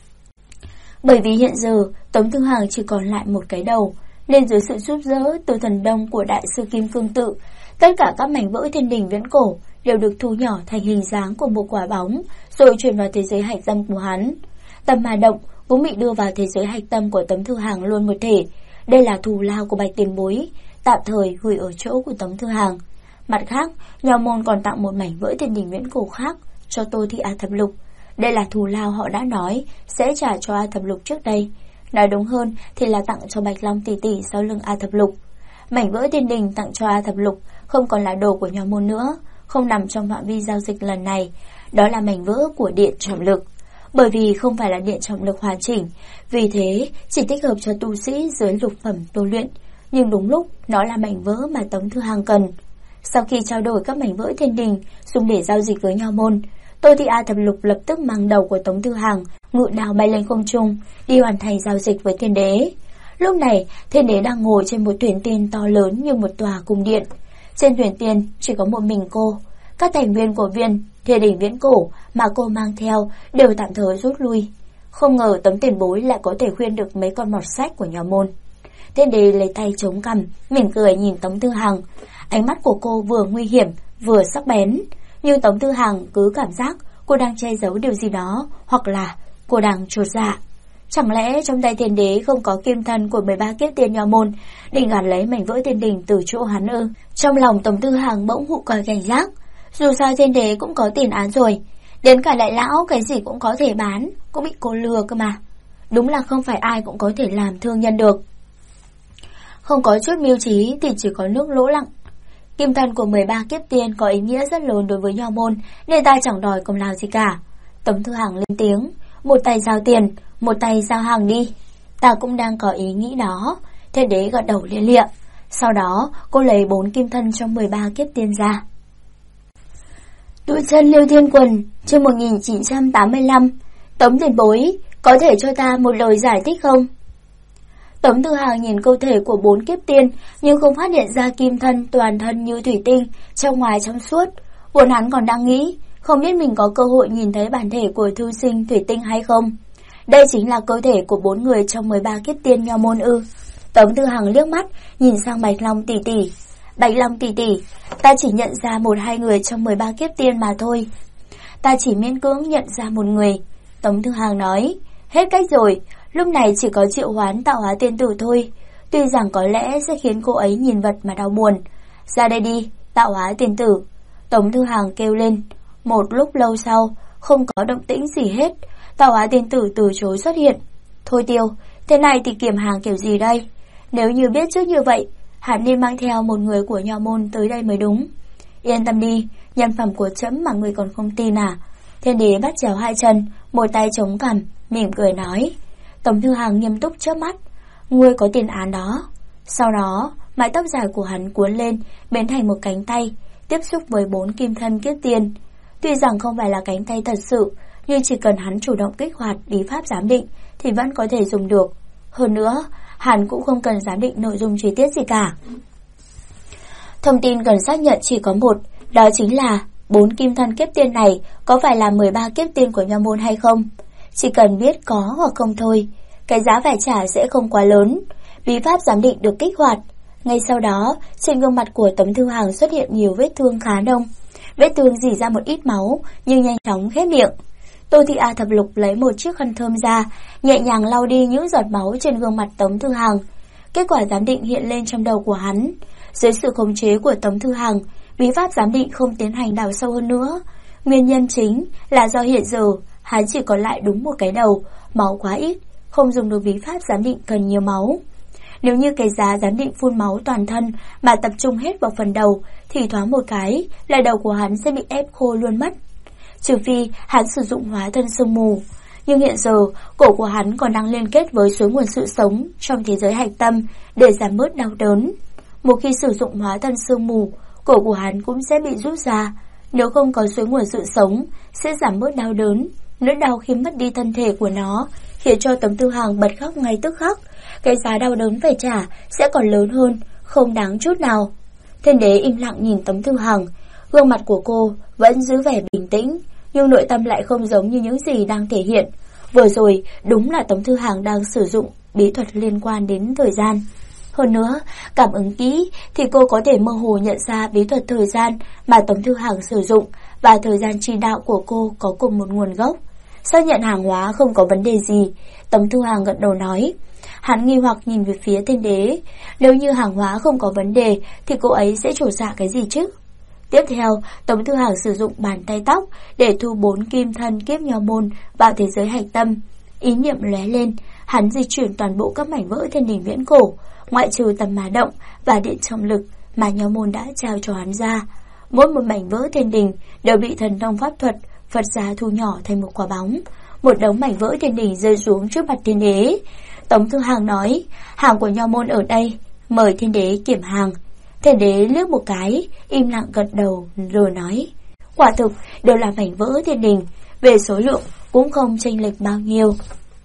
Bởi vì hiện giờ Tống Thư Hàng chỉ còn lại một cái đầu, nên dưới sự giúp đỡ từ thần đông của Đại sư Kim Cương Tự, tất cả các mảnh vỡ Thiên Đình viễn cổ đều được thu nhỏ thành hình dáng của một quả bóng, rồi chuyển vào thế giới hạch tâm của hắn. Tâm Ma Động cũng bị đưa vào thế giới hạch tâm của Tống Thư Hàng luôn một thể. Đây là thù lao của Bạch tiền bối, tạm thời gửi ở chỗ của Tống Thư Hàng. Mặt khác, Nho Môn còn tặng một mảnh vỡ Thiên Đình viễn cổ khác cho Tô Thị A Thập Lục. Đây là thù lao họ đã nói sẽ trả cho A Thập Lục trước đây. Nói đúng hơn thì là tặng cho Bạch Long tỷ tỷ sau lưng A Thập Lục. Mảnh vỡ Thiên Đình tặng cho A Thập Lục không còn là đồ của Nho Môn nữa, không nằm trong phạm vi giao dịch lần này. Đó là mảnh vỡ của điện trọng lực. Bởi vì không phải là điện trọng lực hoàn chỉnh, vì thế chỉ thích hợp cho tu sĩ dưới lục phẩm tu luyện. Nhưng đúng lúc nó là mảnh vỡ mà Tống Thư Hàng cần. Sau khi trao đổi các mảnh vỡ Thiên Đình dùng để giao dịch với Nho Môn, Tô Thị A Thập Lục lập tức mang đầu của Tống Thư Hàng ngự đào bay lên không trung, đi hoàn thành giao dịch với Thiên Đế. Lúc này, Thiên Đế đang ngồi trên một thuyền tiên to lớn như một tòa cung điện. Trên thuyền tiên chỉ có một mình cô. Các thành viên của viên Thiên Đình viễn cổ mà cô mang theo đều tạm thời rút lui. Không ngờ Tống tiền bối lại có thể khuyên được mấy con mọt sách của Nho Môn. Thiên Đế lấy tay chống cằm, mỉm cười nhìn Tống Thư Hàng. Ánh mắt của cô vừa nguy hiểm vừa sắc bén, nhưng Tống Thư Hàng cứ cảm giác cô đang che giấu điều gì đó, hoặc là cô đang chột dạ. Chẳng lẽ trong tay Thiên Đế không có kim thân của 13 kiếp tiên Nho Môn, định gạt lấy mảnh vỡ Thiên Đình từ chỗ hắn ư? Trong lòng Tống Thư Hàng bỗng hụ còi cảnh giác. Dù sao Thiên Đế cũng có tiền án rồi, đến cả đại lão cái gì cũng có thể bán, cũng bị cô lừa cơ mà. Đúng là không phải ai cũng có thể làm thương nhân được. Không có chút mưu trí thì chỉ có nước lỗ lặng. Kim thân của 13 kiếp tiên có ý nghĩa rất lớn đối với Nho Môn, nên ta chẳng đòi công lao gì cả. Tống Thư Hàng lên tiếng, một tay giao tiền, một tay giao hàng đi. Ta cũng đang có ý nghĩ đó. Thiên Đế gật đầu lia lịa. Sau đó cô lấy 4 kim thân trong 13 kiếp tiên ra. Tụ chân Liêu Thiên Quần, chương 1985. Tống tiền bối, có thể cho ta một lời giải thích không? Tống Thư Hàng nhìn cơ thể của 4 kiếp tiên, nhưng không phát hiện ra kim thân toàn thân như thủy tinh, trong ngoài trong suốt. Vốn hắn còn đang nghĩ, không biết mình có cơ hội nhìn thấy bản thể của thư sinh thủy tinh hay không. Đây chính là cơ thể của 4 người trong 13 kiếp tiên Nho Môn ư? Tống Thư Hàng liếc mắt, nhìn sang Bạch Long tỷ tỷ. Bạch Long tỷ tỷ, ta chỉ nhận ra 1-2 người trong 13 kiếp tiên mà thôi. Ta chỉ miễn cưỡng nhận ra một người. Tống Thư Hàng nói, hết cách rồi. Lúc này chỉ có triệu hoán tạo hóa tiên tử thôi, tuy rằng có lẽ sẽ khiến cô ấy nhìn vật mà đau buồn. Ra đây đi, tạo hóa tiên tử, Tống Thư Hàng kêu lên. Một lúc lâu sau, không có động tĩnh gì hết, tạo hóa tiên tử từ chối xuất hiện. Thôi Tiêu, thế này thì kiểm hàng kiểu gì đây? Nếu như biết trước như vậy, hắn nên mang theo một người của nho môn tới đây mới đúng. Yên tâm đi, nhân phẩm của trẫm mà người còn không tin à? Thiên đế bắt chéo hai chân, một tay chống cằm, mỉm cười nói. Tống Thư Hàng nghiêm túc chớp mắt. Ngươi có tiền án đó. Sau đó, mái tóc dài của hắn cuốn lên, biến thành một cánh tay, tiếp xúc với 4 kim thân kiếp tiên. Tuy rằng không phải là cánh tay thật sự, nhưng chỉ cần hắn chủ động kích hoạt bí pháp giám định thì vẫn có thể dùng được. Hơn nữa, hắn cũng không cần giám định nội dung chi tiết gì cả. Thông tin cần xác nhận chỉ có một, đó chính là 4 kim thân kiếp tiên này có phải là 13 kiếp tiên của nho môn hay không. Chỉ cần biết có hoặc không thôi, cái giá phải trả sẽ không quá lớn. Bí pháp giám định được kích hoạt. Ngay sau đó, trên gương mặt của Tống Thư Hàng xuất hiện nhiều vết thương khá đông. Vết thương rỉ ra một ít máu, nhưng nhanh chóng khép miệng. Tô Thị A Thập Lục lấy một chiếc khăn thơm ra, nhẹ nhàng lau đi những giọt máu trên gương mặt Tống Thư Hàng. Kết quả giám định hiện lên trong đầu của hắn. Dưới sự khống chế của Tống Thư Hàng, bí pháp giám định không tiến hành đào sâu hơn nữa. Nguyên nhân chính là do hiện giờ hắn chỉ còn lại đúng một cái đầu, máu quá ít, không dùng được bí pháp giám định cần nhiều máu. Nếu như cái giá giám định phun máu toàn thân mà tập trung hết vào phần đầu, thì thoáng một cái là đầu của hắn sẽ bị ép khô luôn mất. Trừ phi hắn sử dụng hóa thân sương mù. Nhưng hiện giờ, cổ của hắn còn đang liên kết với suối nguồn sự sống trong thế giới hạch tâm để giảm bớt đau đớn. Một khi sử dụng hóa thân sương mù, cổ của hắn cũng sẽ bị rút ra. Nếu không có suối nguồn sự sống, sẽ giảm bớt đau đớn. Nỗi đau khi mất đi thân thể của nó khiến cho Tống Thư Hàng bật khóc ngay tức khắc. Cái giá đau đớn phải trả sẽ còn lớn hơn, không đáng chút nào. Thiên đế im lặng nhìn Tống Thư Hàng. Gương mặt của cô vẫn giữ vẻ bình tĩnh, nhưng nội tâm lại không giống như những gì đang thể hiện. Vừa rồi đúng là Tống Thư Hàng đang sử dụng bí thuật liên quan đến thời gian. Hơn nữa, cảm ứng kỹ thì cô có thể mơ hồ nhận ra bí thuật thời gian mà Tống Thư Hàng sử dụng và thời gian chi đạo của cô có cùng một nguồn gốc. Xác nhận hàng hóa không có vấn đề gì, Tống Thư Hàng gật đầu nói. Hắn nghi hoặc nhìn về phía thiên đế. Nếu như hàng hóa không có vấn đề thì cô ấy sẽ trổ xạ cái gì chứ? Tiếp theo, Tống Thư Hàng sử dụng bàn tay tóc để thu 4 kim thân kiếp nho môn vào thế giới hạch tâm. Ý niệm lóe lên, hắn di chuyển toàn bộ các mảnh vỡ thiên đình viễn cổ, ngoại trừ tầm má động và điện trọng lực mà nho môn đã trao cho hắn ra. Mỗi một mảnh vỡ thiên đình đều bị thần thông pháp thuật Phật gia thu nhỏ thành một quả bóng. Một đống mảnh vỡ thiên đình rơi xuống trước mặt thiên đế. Tống Thư Hàng nói, hàng của nho môn ở đây, mời thiên đế kiểm hàng. Thiên đế liếc một cái, im lặng gật đầu rồi nói, quả thực đều là mảnh vỡ thiên đình, về số lượng cũng không chênh lệch bao nhiêu.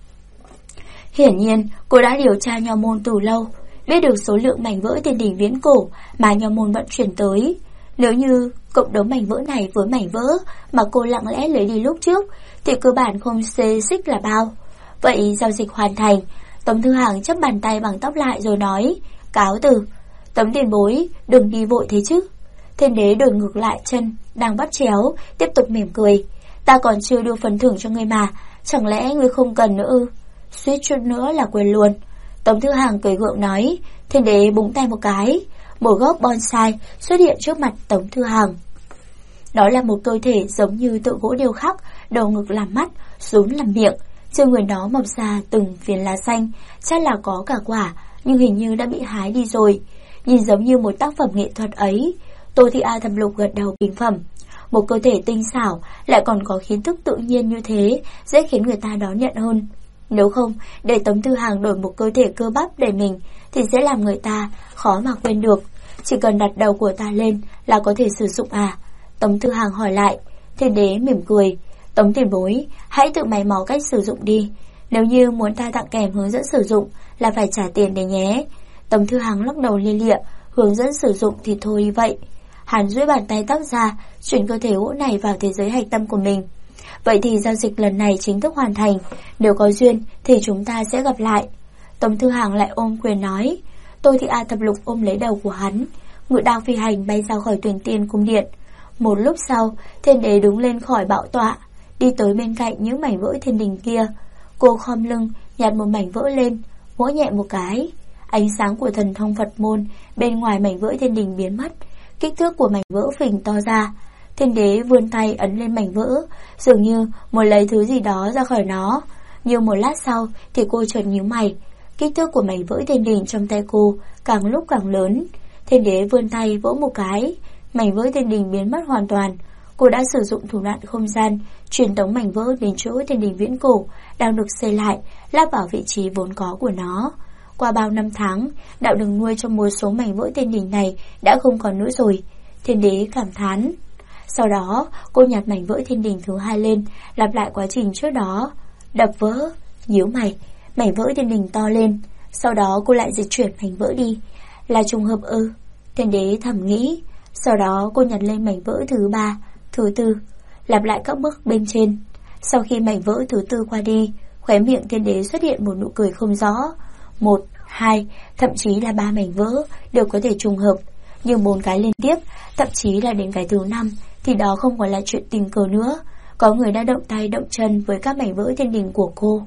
Hiển nhiên, cô đã điều tra nho môn từ lâu, biết được số lượng mảnh vỡ thiên đình viễn cổ mà nho môn vận chuyển tới. Nếu như cộng đống mảnh vỡ này với mảnh vỡ mà cô lặng lẽ lấy đi lúc trước, thì cơ bản không xê xích là bao. Vậy giao dịch hoàn thành. Tống Thư Hàng chắp bàn tay bằng tóc lại rồi nói, cáo từ. Tống tiền bối, đừng đi vội thế chứ. Thiên đế đổi ngược lại chân đang bắt chéo, tiếp tục mỉm cười. Ta còn chưa đưa phần thưởng cho ngươi mà, chẳng lẽ ngươi không cần nữa ư? Suýt chút nữa là quên luôn. Tống Thư Hàng cười gượng nói. Thiên đế búng tay một cái, một gốc bonsai xuất hiện trước mặt Tống Thư Hàng. Đó là một cơ thể giống như tượng gỗ điêu khắc, đầu ngực làm mắt, rốn làm miệng. Trên người nó mọc ra từng phiến lá xanh, chắc là có cả quả, nhưng hình như đã bị hái đi rồi. Nhìn giống như một tác phẩm nghệ thuật ấy. Tô Thị A Thập Lục gật đầu bình phẩm. Một cơ thể tinh xảo lại còn có khí tức tự nhiên như thế, dễ khiến người ta đón nhận hơn. Nếu không, để Tống Thư Hàng đổi một cơ thể cơ bắp để mình thì sẽ làm người ta khó mà quên được. Chỉ cần đặt đầu của ta lên là có thể sử dụng à? Tống Thư Hàng hỏi lại. Thiên đế mỉm cười. Tống tiền bối, hãy tự mày mò cách sử dụng đi. Nếu như muốn ta tặng kèm hướng dẫn sử dụng là phải trả tiền đấy nhé. Tống Thư Hàng lắc đầu lia lịa. Hướng dẫn sử dụng thì thôi vậy. Hắn duỗi bàn tay tóc ra, chuyển cơ thể gỗ này vào thế giới hạch tâm của mình. Vậy thì giao dịch lần này chính thức hoàn thành. Nếu có duyên thì chúng ta sẽ gặp lại. Tống Thư Hàng lại ôm quyền nói. Tô Thị A Thập Lục ôm lấy đầu của hắn, ngự đao phi hành bay ra khỏi Tuyển Tiên cung điện. Một lúc sau, thiên đế đứng lên khỏi bảo tọa, đi tới bên cạnh những mảnh vỡ thiên đình kia. Cô khom lưng nhặt một mảnh vỡ lên, vỗ nhẹ một cái. Ánh sáng của thần thông Phật môn bên ngoài mảnh vỡ thiên đình biến mất, kích thước của mảnh vỡ phình to ra. Thiên đế vươn tay ấn lên mảnh vỡ, dường như muốn lấy thứ gì đó ra khỏi nó. Nhưng một lát sau thì cô chợt nhíu mày. Kích thước của mảnh vỡ thiên đình trong tay cô càng lúc càng lớn. Thiên đế vươn tay vỗ một cái, mảnh vỡ thiên đình biến mất hoàn toàn. Cô đã sử dụng thủ đoạn không gian truyền tống mảnh vỡ đến chỗ thiên đình viễn cổ đang được xây lại, lắp vào vị trí vốn có của nó. Qua bao năm tháng, đạo đường nuôi trong một số mảnh vỡ thiên đình này đã không còn nữa rồi. Thiên đế cảm thán. Sau đó cô nhặt mảnh vỡ thiên đình thứ hai lên, lặp lại quá trình trước đó. Đập vỡ, nhíu mày, mảnh vỡ thiên đình to lên. Sau đó cô lại dịch chuyển mảnh vỡ đi. Là trùng hợp ư? Thiên đế thầm nghĩ. Sau đó cô nhặt lên mảnh vỡ thứ ba, thứ tư, lặp lại các bước bên trên. Sau khi mảnh vỡ thứ tư qua đi, khóe miệng thiên đế xuất hiện một nụ cười không rõ. 1, 2, thậm chí là 3 mảnh vỡ đều có thể trùng hợp. Nhưng 4 cái liên tiếp, thậm chí là đến cái thứ 5, thì đó không còn là chuyện tình cờ nữa. Có người đã động tay động chân với các mảnh vỡ thiên đình của cô.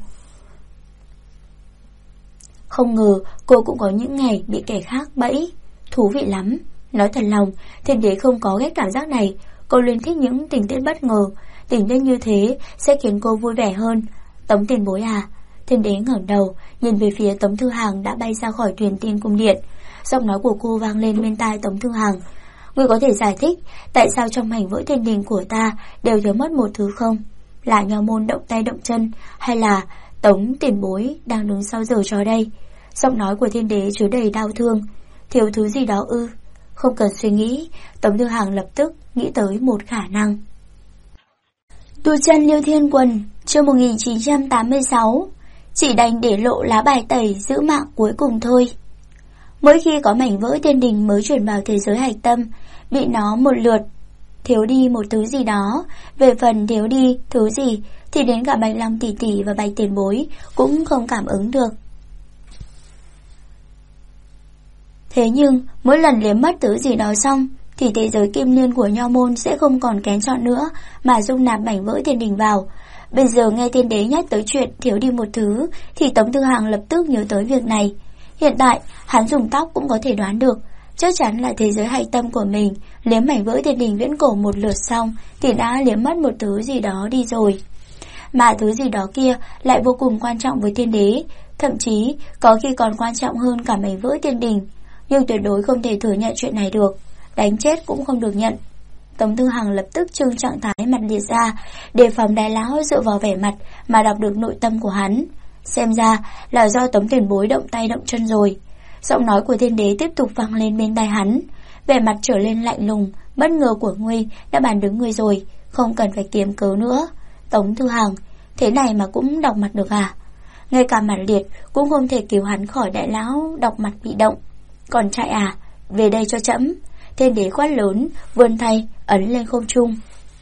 Không ngờ cô cũng có những ngày bị kẻ khác bẫy. Thú vị lắm. Nói thật lòng, thiên đế không có ghét cảm giác này. Cô luôn thích những tình tiết bất ngờ. Tình tiết như thế sẽ khiến cô vui vẻ hơn. Tống tiền bối à? Thiên đế ngẩng đầu, nhìn về phía Tống Thư Hàng đã bay ra khỏi thuyền tiên cung điện. Giọng nói của cô vang lên bên tai Tống Thư Hàng. Ngươi có thể giải thích tại sao trong mảnh vỡ thiên đình của ta đều thiếu mất một thứ không? Là Nho môn động tay động chân, hay là Tống tiền bối đang đứng sau giờ trò đây? Giọng nói của thiên đế chứa đầy đau thương. Thiếu thứ gì đó ư? Không cần suy nghĩ, Tống Thư Hàng lập tức nghĩ tới một khả năng. Tu chân Liêu Thiên Quần, chương 1986. Chỉ đành để lộ lá bài tẩy giữ mạng cuối cùng thôi. Mỗi khi có mảnh vỡ thiên đình mới chuyển vào thế giới hạch tâm, bị nó một lượt thiếu đi một thứ gì đó. Về phần thiếu đi thứ gì thì đến cả Bạch Long tỷ tỷ và Bạch tiền bối cũng không cảm ứng được. Thế nhưng mỗi lần liếm mất thứ gì đó xong thì thế giới kim liên của Nho môn sẽ không còn kén chọn nữa mà dung nạp mảnh vỡ thiên đình vào. Bây giờ nghe thiên đế nhắc tới chuyện thiếu đi một thứ thì Tống Thư Hàng lập tức nhớ tới việc này. Hiện tại hắn dùng tóc cũng có thể đoán được, chắc chắn là thế giới hạch tâm của mình liếm mảnh vỡ thiên đình viễn cổ một lượt xong thì đã liếm mất một thứ gì đó đi rồi. Mà thứ gì đó kia lại vô cùng quan trọng với thiên đế, thậm chí có khi còn quan trọng hơn cả mảnh vỡ thiên đình. Nhưng tuyệt đối không thể thừa nhận chuyện này được, đánh chết cũng không được nhận. Tống Thư Hàng lập tức trưng trạng thái mặt liệt ra, đề phòng Đại lão dựa vào vẻ mặt mà đọc được nội tâm của hắn. Xem ra là do Tống tiền bối động tay động chân rồi. Giọng nói của thiên đế tiếp tục vang lên bên tai hắn, vẻ mặt trở lên lạnh lùng. Bất ngờ của ngươi đã bàn đứng ngươi rồi, không cần phải kiếm cớ nữa. Tống Thư Hàng, thế này mà cũng đọc mặt được à? Ngay cả mặt liệt cũng không thể cứu hắn khỏi Đại lão đọc mặt bị động. Còn chạy à? Về đây cho trẫm. Thiên đế quát lớn, vươn tay ấn lên không trung.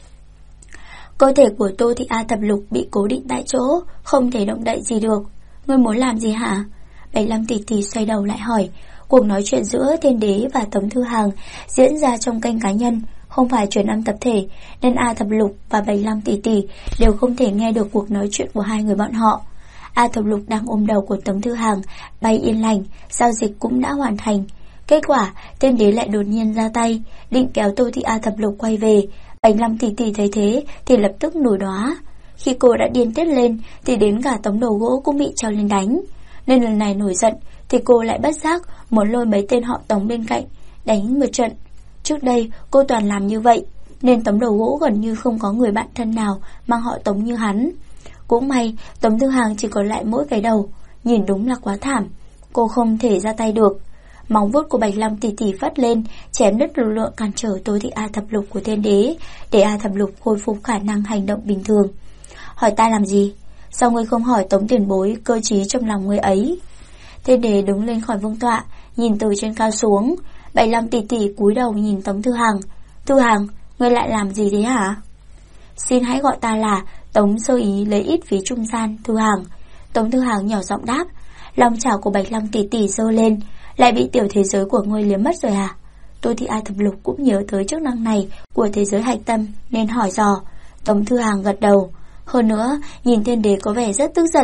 Cơ thể của Tô Thị A Thập Lục bị cố định tại chỗ, không thể động đậy gì được. Ngươi muốn làm gì hả? Bạch Long tỷ tỷ xoay đầu lại hỏi. Cuộc nói chuyện giữa thiên đế và Tống Thư Hàng diễn ra trong kênh cá nhân, không phải truyền âm tập thể, nên A Thập Lục và Bạch Long tỷ tỷ đều không thể nghe được cuộc nói chuyện của hai người bọn họ. A Thập Lục đang ôm đầu của Tống Thư Hàng bay yên lành, giao dịch cũng đã hoàn thành. Kết quả thiên đế lại đột nhiên ra tay, định kéo Tô Thị A Thập Lục quay về. Bạch Long tỷ tỷ thấy thế thì lập tức nổi đoá. Khi cô đã điên tiết lên thì đến cả tống đầu gỗ cũng bị treo lên đánh. Nên lần này nổi giận thì cô lại bất giác muốn lôi mấy tên họ Tống bên cạnh đánh một trận. Trước đây cô toàn làm như vậy, nên tống đầu gỗ gần như không có người bạn thân nào mang họ Tống như hắn. Cũng may Tống Thư Hàng chỉ còn lại mỗi cái đầu, nhìn đúng là quá thảm. Cô không thể ra tay được. Móng vuốt của Bạch Long tỷ tỷ phất lên, chém đứt lực lượng cản trở Tô Thị A Thập Lục của thiên đế, để A Thập Lục khôi phục khả năng hành động bình thường. Hỏi ta làm gì? Sao ngươi không hỏi Tống tiền bối cơ trí trong lòng ngươi ấy? Thiên đế đứng lên khỏi vương tọa, nhìn từ trên cao xuống. Bạch Long tỷ tỷ cúi đầu nhìn Tống Thư Hàng. Thư Hàng, ngươi lại làm gì thế hả? Xin hãy gọi ta là Tống sơ ý lấy ít phí trung gian, Thư Hàng. Tống Thư Hàng nhỏ giọng đáp. Long chảo của Bạch Long tỷ tỷ giơ lên. Lại bị tiểu thế giới của ngươi liếm mất rồi à? Tô Thị A Thập Lục cũng nhớ tới chức năng này của thế giới hạch tâm nên hỏi dò. Tống Thư Hàng gật đầu. Hơn nữa nhìn thiên đế có vẻ rất tức giận.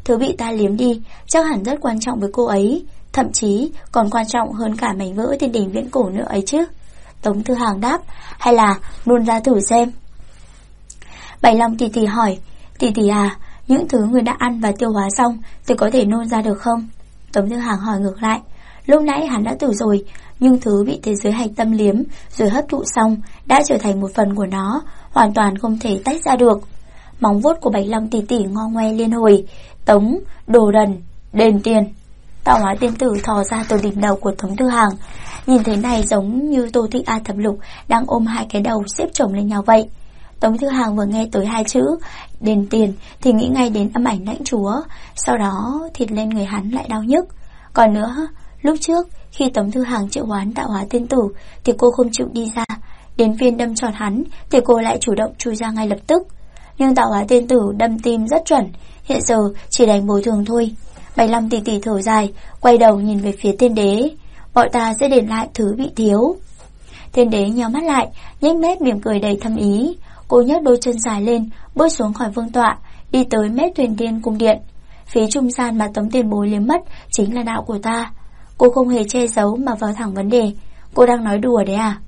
Thứ bị ta liếm đi chắc hẳn rất quan trọng với cô ấy, thậm chí còn quan trọng hơn cả mảnh vỡ thiên đình viễn cổ nữa ấy chứ. Tống Thư Hàng đáp, hay là nôn ra thử xem. Bạch Long tỷ tỷ hỏi, tỷ tỷ à, những thứ người đã ăn và tiêu hóa xong thì có thể nôn ra được không? Tống Thư Hàng hỏi ngược lại, lúc nãy hắn đã thử rồi, nhưng thứ bị thế giới hạch tâm liếm rồi hấp thụ xong đã trở thành một phần của nó, hoàn toàn không thể tách ra được. Móng vuốt của Bạch Long tỷ tỷ ngo ngoe liên hồi, Tống, đồ đần, đền tiền. Tạo hóa tiên tử thò ra từ đỉnh đầu của Tống Thư Hàng, nhìn thế này giống như Tô Thị A Thập Lục đang ôm hai cái đầu xếp chồng lên nhau vậy. Tống Thư Hàng vừa nghe tới hai chữ đền tiền thì nghĩ ngay đến âm ảnh lãnh chúa, sau đó thịt lên người hắn lại đau nhức. Còn nữa, lúc trước khi Tống Thư Hàng triệu hoán tạo hóa tiên tử thì cô không chịu đi ra, đến phiên đâm tròn hắn thì cô lại chủ động chui ra ngay lập tức. Nhưng tạo hóa tiên tử đâm tim rất chuẩn, hiện giờ chỉ đành bồi thường thôi. Bạch Long tỷ tỷ thở dài, quay đầu nhìn về phía tiên đế, bọn ta sẽ đền lại thứ bị thiếu. Tiên đế nhíu mắt lại, nhếch mép mỉm cười đầy thâm ý. Cô nhấc đôi chân dài lên, bước xuống khỏi vương tọa, đi tới mép thuyền tiên cung điện. Phía trung gian mà Tống tiền bối liếm mất chính là đạo của ta. Cô không hề che giấu mà vào thẳng vấn đề. Cô đang nói đùa đấy à?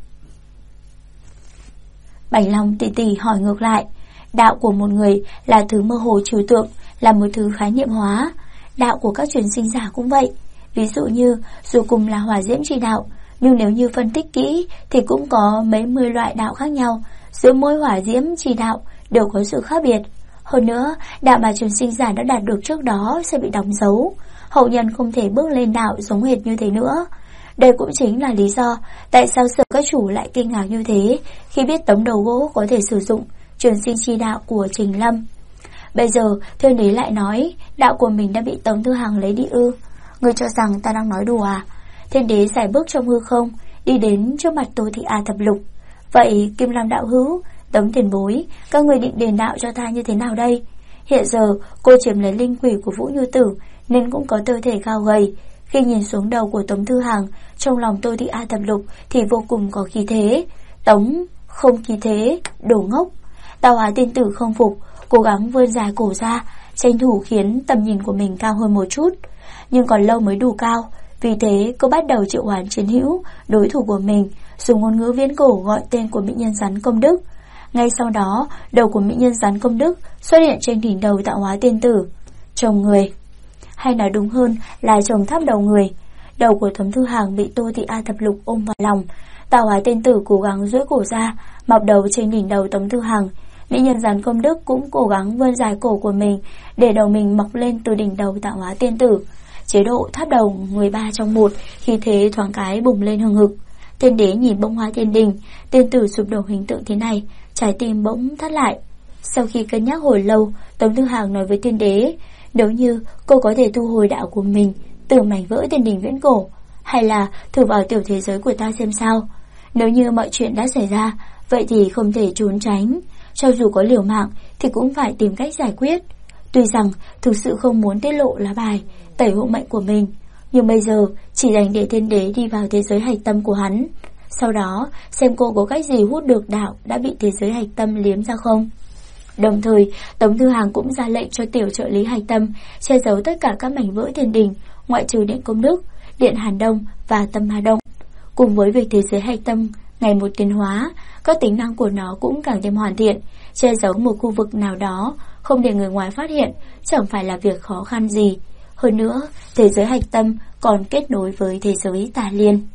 Bạch Long tỷ tỷ hỏi ngược lại. Đạo của một người là thứ mơ hồ trừu tượng, là một thứ khái niệm hóa. Đạo của các truyền sinh giả cũng vậy. Ví dụ như dù cùng là hỏa diễm chi đạo, nhưng nếu như phân tích kỹ thì cũng có mấy mươi loại đạo khác nhau. Giữa mỗi hỏa diễm chi đạo đều có sự khác biệt. Hơn nữa, đạo mà truyền sinh giả đã đạt được trước đó sẽ bị đóng dấu, hậu nhân không thể bước lên đạo giống hệt như thế nữa. Đây cũng chính là lý do tại sao Sở các chủ lại kinh ngạc như thế khi biết tấm đầu gỗ có thể sử dụng truyền sinh chi đạo của Trình Lâm. Bây giờ Thiên Đế lại nói đạo của mình đã bị Tống Thư Hàng lấy đi ư? Ngươi cho rằng ta đang nói đùa à? Thiên Đế xài bước trong hư không, đi đến trước mặt Tô Thị A Thập Lục. Vậy Kim Lam đạo hữu, Tống tiền bối, các người định đền đạo cho ta như thế nào đây? Hiện giờ cô chiếm lấy linh quỷ của Vũ Như Tử nên cũng có cơ thể cao gầy. Khi nhìn xuống đầu của Tống Thư Hàng, trong lòng Tô Thị A Thập Lục thì vô cùng có khí thế. Tống không khí thế, đồ ngốc. Tạo hóa tiên tử không phục, cố gắng vươn dài cổ ra, tranh thủ khiến tầm nhìn của mình cao hơn một chút. Nhưng còn lâu mới đủ cao, vì thế cô bắt đầu triệu hoán chiến hữu, đối thủ của mình, dùng ngôn ngữ viễn cổ gọi tên của mỹ nhân rắn Công Đức. Ngay sau đó, đầu của mỹ nhân rắn Công Đức xuất hiện trên đỉnh đầu tạo hóa tiên tử. Chồng người, hay nói đúng hơn là chồng tháp đầu người. Đầu của Tống Thư Hàng bị Tô Thị A Thập Lục ôm vào lòng. Tạo hóa tiên tử cố gắng duỗi cổ ra, mọc đầu trên đỉnh đầu Tống Thư Hàng. Mỹ nhân rắn Công Đức cũng cố gắng vươn dài cổ của mình để đầu mình mọc lên từ đỉnh đầu tạo hóa tiên tử. Chế độ tháp đầu người 3 trong 1, khi thế thoáng cái bùng lên hừng hực. Tiên đế nhìn bông hoa thiên đình, tiên tử sụp đổ hình tượng thế này, trái tim bỗng thắt lại. Sau khi cân nhắc hồi lâu, Tống Thư Hàng nói với tiên đế, nếu như cô có thể thu hồi đạo của mình từ mảnh vỡ thiên đình viễn cổ, hay là thử vào tiểu thế giới của ta xem sao. Nếu như mọi chuyện đã xảy ra, vậy thì không thể trốn tránh, cho dù có liều mạng thì cũng phải tìm cách giải quyết. Tuy rằng thực sự không muốn tiết lộ lá bài tẩy hộ mệnh của mình, nhưng bây giờ chỉ đành để thiên đế đi vào thế giới hạch tâm của hắn, sau đó xem cô có cách gì hút được đạo đã bị thế giới hạch tâm liếm ra không. Đồng thời Tống Thư Hàng cũng ra lệnh cho tiểu trợ lý hạch tâm che giấu tất cả các mảnh vỡ thiên đình, ngoại trừ điện Công Đức, điện Hàn Đông và tâm Hà Đông. Cùng với việc thế giới hạch tâm ngày một tiến hóa, các tính năng của nó cũng càng thêm hoàn thiện. Che giấu một khu vực nào đó không để người ngoài phát hiện chẳng phải là việc khó khăn gì. Hơn nữa, thế giới hạch tâm còn kết nối với thế giới tà liên.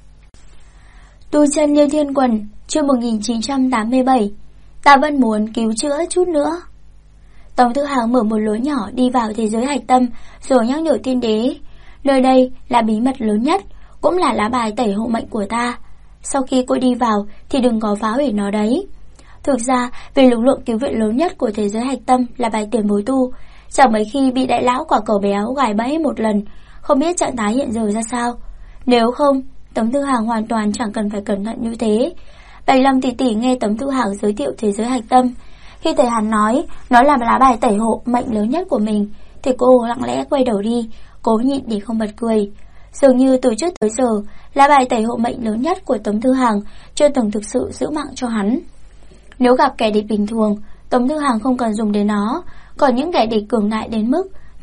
Tu chân Liên Thiên Quần, chương 1987. Ta vẫn muốn cứu chữa chút nữa. Tống Thư Hàng mở một lối nhỏ đi vào thế giới hạch tâm, rồi nhắc nhở tiên đế, nơi đây là bí mật lớn nhất, cũng là lá bài tẩy hộ mệnh của ta. Sau khi cô đi vào thì đừng có phá hủy nó đấy. Thực ra, vì lực lượng cứu viện lớn nhất của thế giới hạch tâm là bài tiền bối tu, chẳng mấy khi bị đại lão quả cầu béo gài bẫy một lần, không biết trạng thái hiện giờ ra sao. Nếu không, Tống Thư Hàng hoàn toàn chẳng cần phải cẩn thận như thế. Bạch Lâm tỷ tỷ nghe Tống Thư Hàng giới thiệu thế giới hạch tâm, khi thấy hắn nói nó là lá bài tẩy hộ mệnh lớn nhất của mình, thì cô lặng lẽ quay đầu đi, cố nhịn để không bật cười. Dường như từ trước tới giờ, lá bài tẩy hộ mệnh lớn nhất của Tống Thư Hàng chưa từng thực sự giữ mạng cho hắn. Nếu gặp kẻ địch bình thường, Tống Thư Hàng không cần dùng đến nó, còn những kẻ địch cường đại đến mức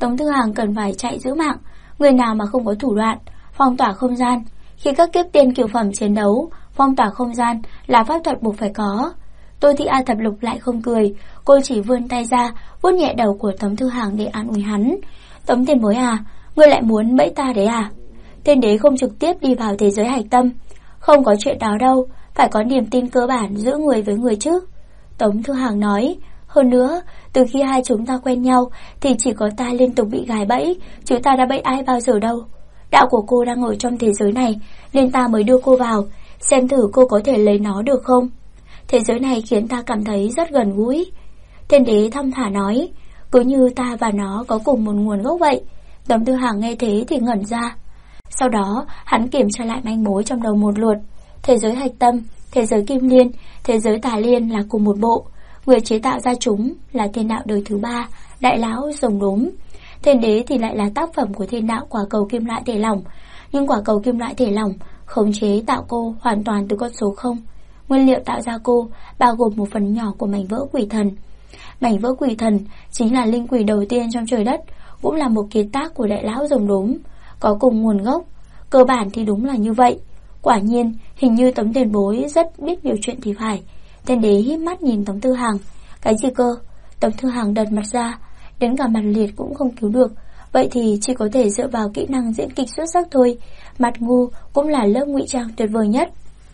Tống Thư Hàng cần phải chạy giữ mạng. Người nào mà không có thủ đoạn phong tỏa không gian? Khi các kiếp tiên cửu phẩm chiến đấu, phong tỏa không gian là pháp thuật buộc phải có. Tô Thị A Thập Lục lại không cười, cô chỉ vươn tay ra, vuốt nhẹ đầu của Tống Thư Hàng để an ủi hắn. Tống tiền bối à, ngươi lại muốn bẫy ta đấy à? Tiên đế không trực tiếp đi vào thế giới hạch tâm. Không có chuyện đó đâu, phải có niềm tin cơ bản giữa người với người chứ. Tống Thư Hàng nói, hơn nữa, từ khi hai chúng ta quen nhau thì chỉ có ta liên tục bị gài bẫy, chứ ta đã bẫy ai bao giờ đâu. Đạo của cô đang ở trong thế giới này, nên ta mới đưa cô vào, xem thử cô có thể lấy nó được không. Thế giới này khiến ta cảm thấy rất gần gũi. Tiên đế thong thả nói, cứ như ta và nó có cùng một nguồn gốc vậy. Tống Thư Hàng nghe thế thì ngẩn ra. Sau đó, hắn kiểm tra lại manh mối trong đầu một lượt. Thế giới hạch tâm, thế giới kim liên, thế giới tà liên là cùng một bộ. Người chế tạo ra chúng là thiên đạo đời thứ 3, đại lão rồng đốm. Thiên đế thì lại là tác phẩm của thiên đạo quả cầu kim loại thể lỏng. Nhưng quả cầu kim loại thể lỏng khống chế tạo cô hoàn toàn từ con số 0. Nguyên liệu tạo ra cô bao gồm một phần nhỏ của mảnh vỡ quỷ thần. Mảnh vỡ quỷ thần chính là linh quỷ đầu tiên trong trời đất, cũng là một kiệt tác của đại lão rồng đốm, có cùng nguồn gốc. Cơ bản thì đúng là như vậy. Quả nhiên, hình như Tống tiền bối rất biết nhiều chuyện thì phải. Tiên đế híp mắt nhìn Tống Thư Hàng. Cái gì cơ? Tống Thư Hàng đật mặt ra, đến cả mặt liệt cũng không cứu được. Vậy thì chỉ có thể dựa vào kỹ năng diễn kịch xuất sắc thôi. Mặt ngu cũng là lớp ngụy trang tuyệt vời nhất.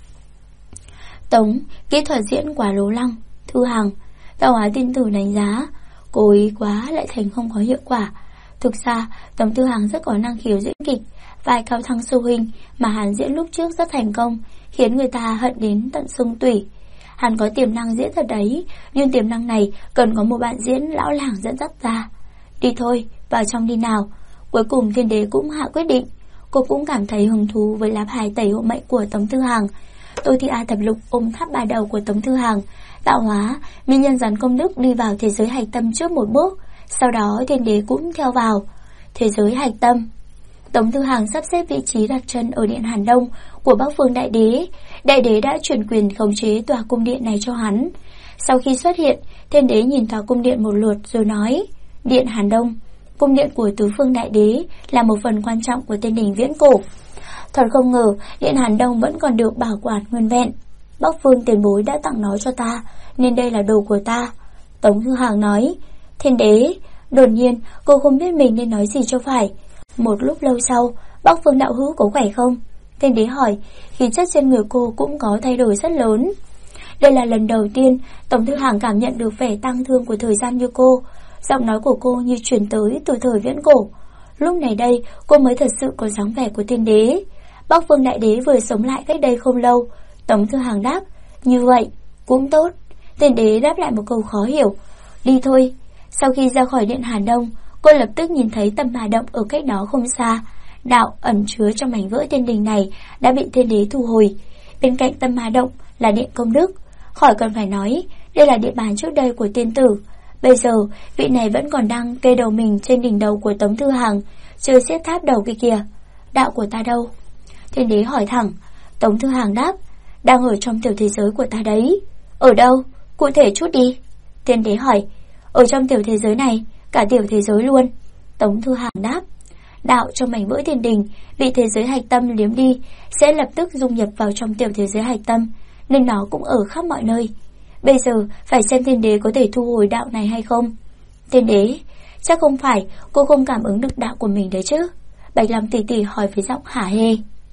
Tống, kỹ thuật diễn quá lố lăng. Thư Hàng, Tạo Hóa tiên tử đánh giá, cố ý quá lại thành không có hiệu quả. Thực ra, Tống Thư Hàng rất có năng khiếu diễn kịch. Vai Cao Thăng Sư huynh mà hắn diễn lúc trước rất thành công, khiến người ta hận đến tận xương tủy. Hắn có tiềm năng diễn thật đấy, nhưng tiềm năng này cần có một bạn diễn lão làng dẫn dắt ra. Đi thôi, vào trong đi nào. Cuối cùng Thiên đế cũng hạ quyết định. Cô cũng cảm thấy hứng thú với lá bài tẩy hộ mệnh của Tống Thư Hàng. Tô Thị A Thập Lục ôm tháp ba đầu của Tống Thư Hàng. Tạo Hóa, mỹ nhân rắn công đức đi vào thế giới hạch tâm trước một bước. Sau đó Thiên đế cũng theo vào thế giới hạch tâm. Tống Thư Hàng sắp xếp vị trí đặt chân ở điện Hàn Đông của Bắc Phương Đại Đế. Đại Đế đã chuyển quyền khống chế tòa cung điện này cho hắn. Sau khi xuất hiện, Thiên đế nhìn tòa cung điện một lượt rồi nói, điện Hàn Đông, cung điện của Tứ Phương Đại Đế, là một phần quan trọng của Tiên Đình viễn cổ. Thật không ngờ điện Hàn Đông vẫn còn được bảo quản nguyên vẹn. Bắc Phương tiền bối đã tặng nó cho ta, nên đây là đồ của ta. Tống Thư Hàng nói. Thiên đế, đột nhiên cô không biết mình nên nói gì cho phải. Một lúc lâu sau, Bắc Phương đạo hữu có khỏe không? Thiên đế hỏi. Khí chất trên người cô cũng có thay đổi rất lớn. Đây là lần đầu tiên Tống Thư Hàng cảm nhận được vẻ tang thương của thời gian như cô. Giọng nói của cô như truyền tới từ thời viễn cổ. Lúc này đây cô mới thật sự có dáng vẻ của thiên đế. Bắc Phương Đại Đế vừa sống lại cách đây không lâu. Tống Thư Hàng đáp. Như vậy cũng tốt. Thiên đế đáp lại một câu khó hiểu. Đi thôi. Sau khi ra khỏi điện Hàn Đông, cô lập tức nhìn thấy Tâm Hà Động ở cách đó không xa. Đạo ẩn chứa trong mảnh vỡ tiên đình này đã bị thiên đế thu hồi. Bên cạnh Tâm Hà Động là điện công đức. Khỏi cần phải nói, đây là địa bàn trước đây của tiên tử. Bây giờ vị này vẫn còn đang kê đầu mình trên đỉnh đầu của Tống Thư Hàng, chưa xếp tháp đầu kia kìa. Đạo của ta đâu? Thiên đế hỏi thẳng. Tống Thư Hàng đáp. Đang ở trong tiểu thế giới của ta đấy. Ở đâu? Cụ thể chút đi. Thiên đế hỏi. Ở trong tiểu thế giới này, cả tiểu thế giới luôn. Tống Thư Hàng đáp. Đạo trong mảnh vỡ thiên đình bị thế giới hạch tâm liếm đi, sẽ lập tức dung nhập vào trong tiểu thế giới hạch tâm, nên nó cũng ở khắp mọi nơi. Bây giờ phải xem thiên đế có thể thu hồi đạo này hay không. Thiên đế, chắc không phải cô không cảm ứng được đạo của mình đấy chứ? Bạch Long tỷ tỷ hỏi với giọng hả hê.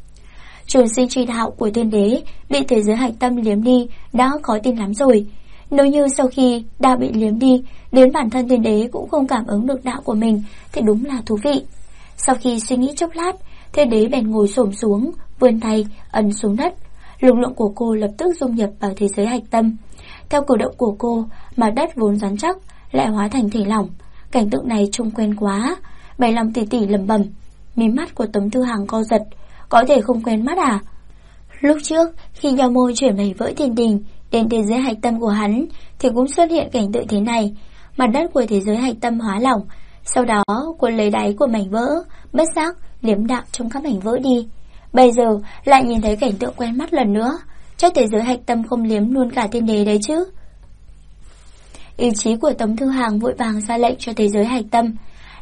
Trường sinh tri đạo của thiên đế bị thế giới hạch tâm liếm đi đã khó tin lắm rồi. Nếu như sau khi đạo bị liếm đi, đến bản thân thiên đế cũng không cảm ứng được đạo của mình thì đúng là thú vị. Sau khi suy nghĩ chốc lát, thiên đế bèn ngồi xổm xuống, vươn tay ấn xuống đất. Lực lượng của cô lập tức dung nhập vào thế giới hạch tâm. Theo cử động của cô, mặt đất vốn rắn chắc lại hóa thành thể lỏng. Cảnh tượng này trông quen quá. Bạch Long tỷ tỷ lẩm bẩm. Mí mắt của Tống Thư Hàng co giật. Có thể không quen mắt à? Lúc trước khi Nho Môi chuyển mảnh vỡ thiên đình đến thế giới hạch tâm của hắn thì cũng xuất hiện cảnh tượng thế này. Mặt đất của thế giới hạch tâm hóa lỏng, sau đó cuốn lấy đáy của mảnh vỡ, bất giác liếm đạo trong các mảnh vỡ đi. Bây giờ lại nhìn thấy cảnh tượng quen mắt lần nữa. Chắc thế giới hạch tâm không liếm luôn cả thiên đế đấy chứ. Ý chí của Tống Thư Hàng vội vàng ra lệnh cho thế giới hạch tâm.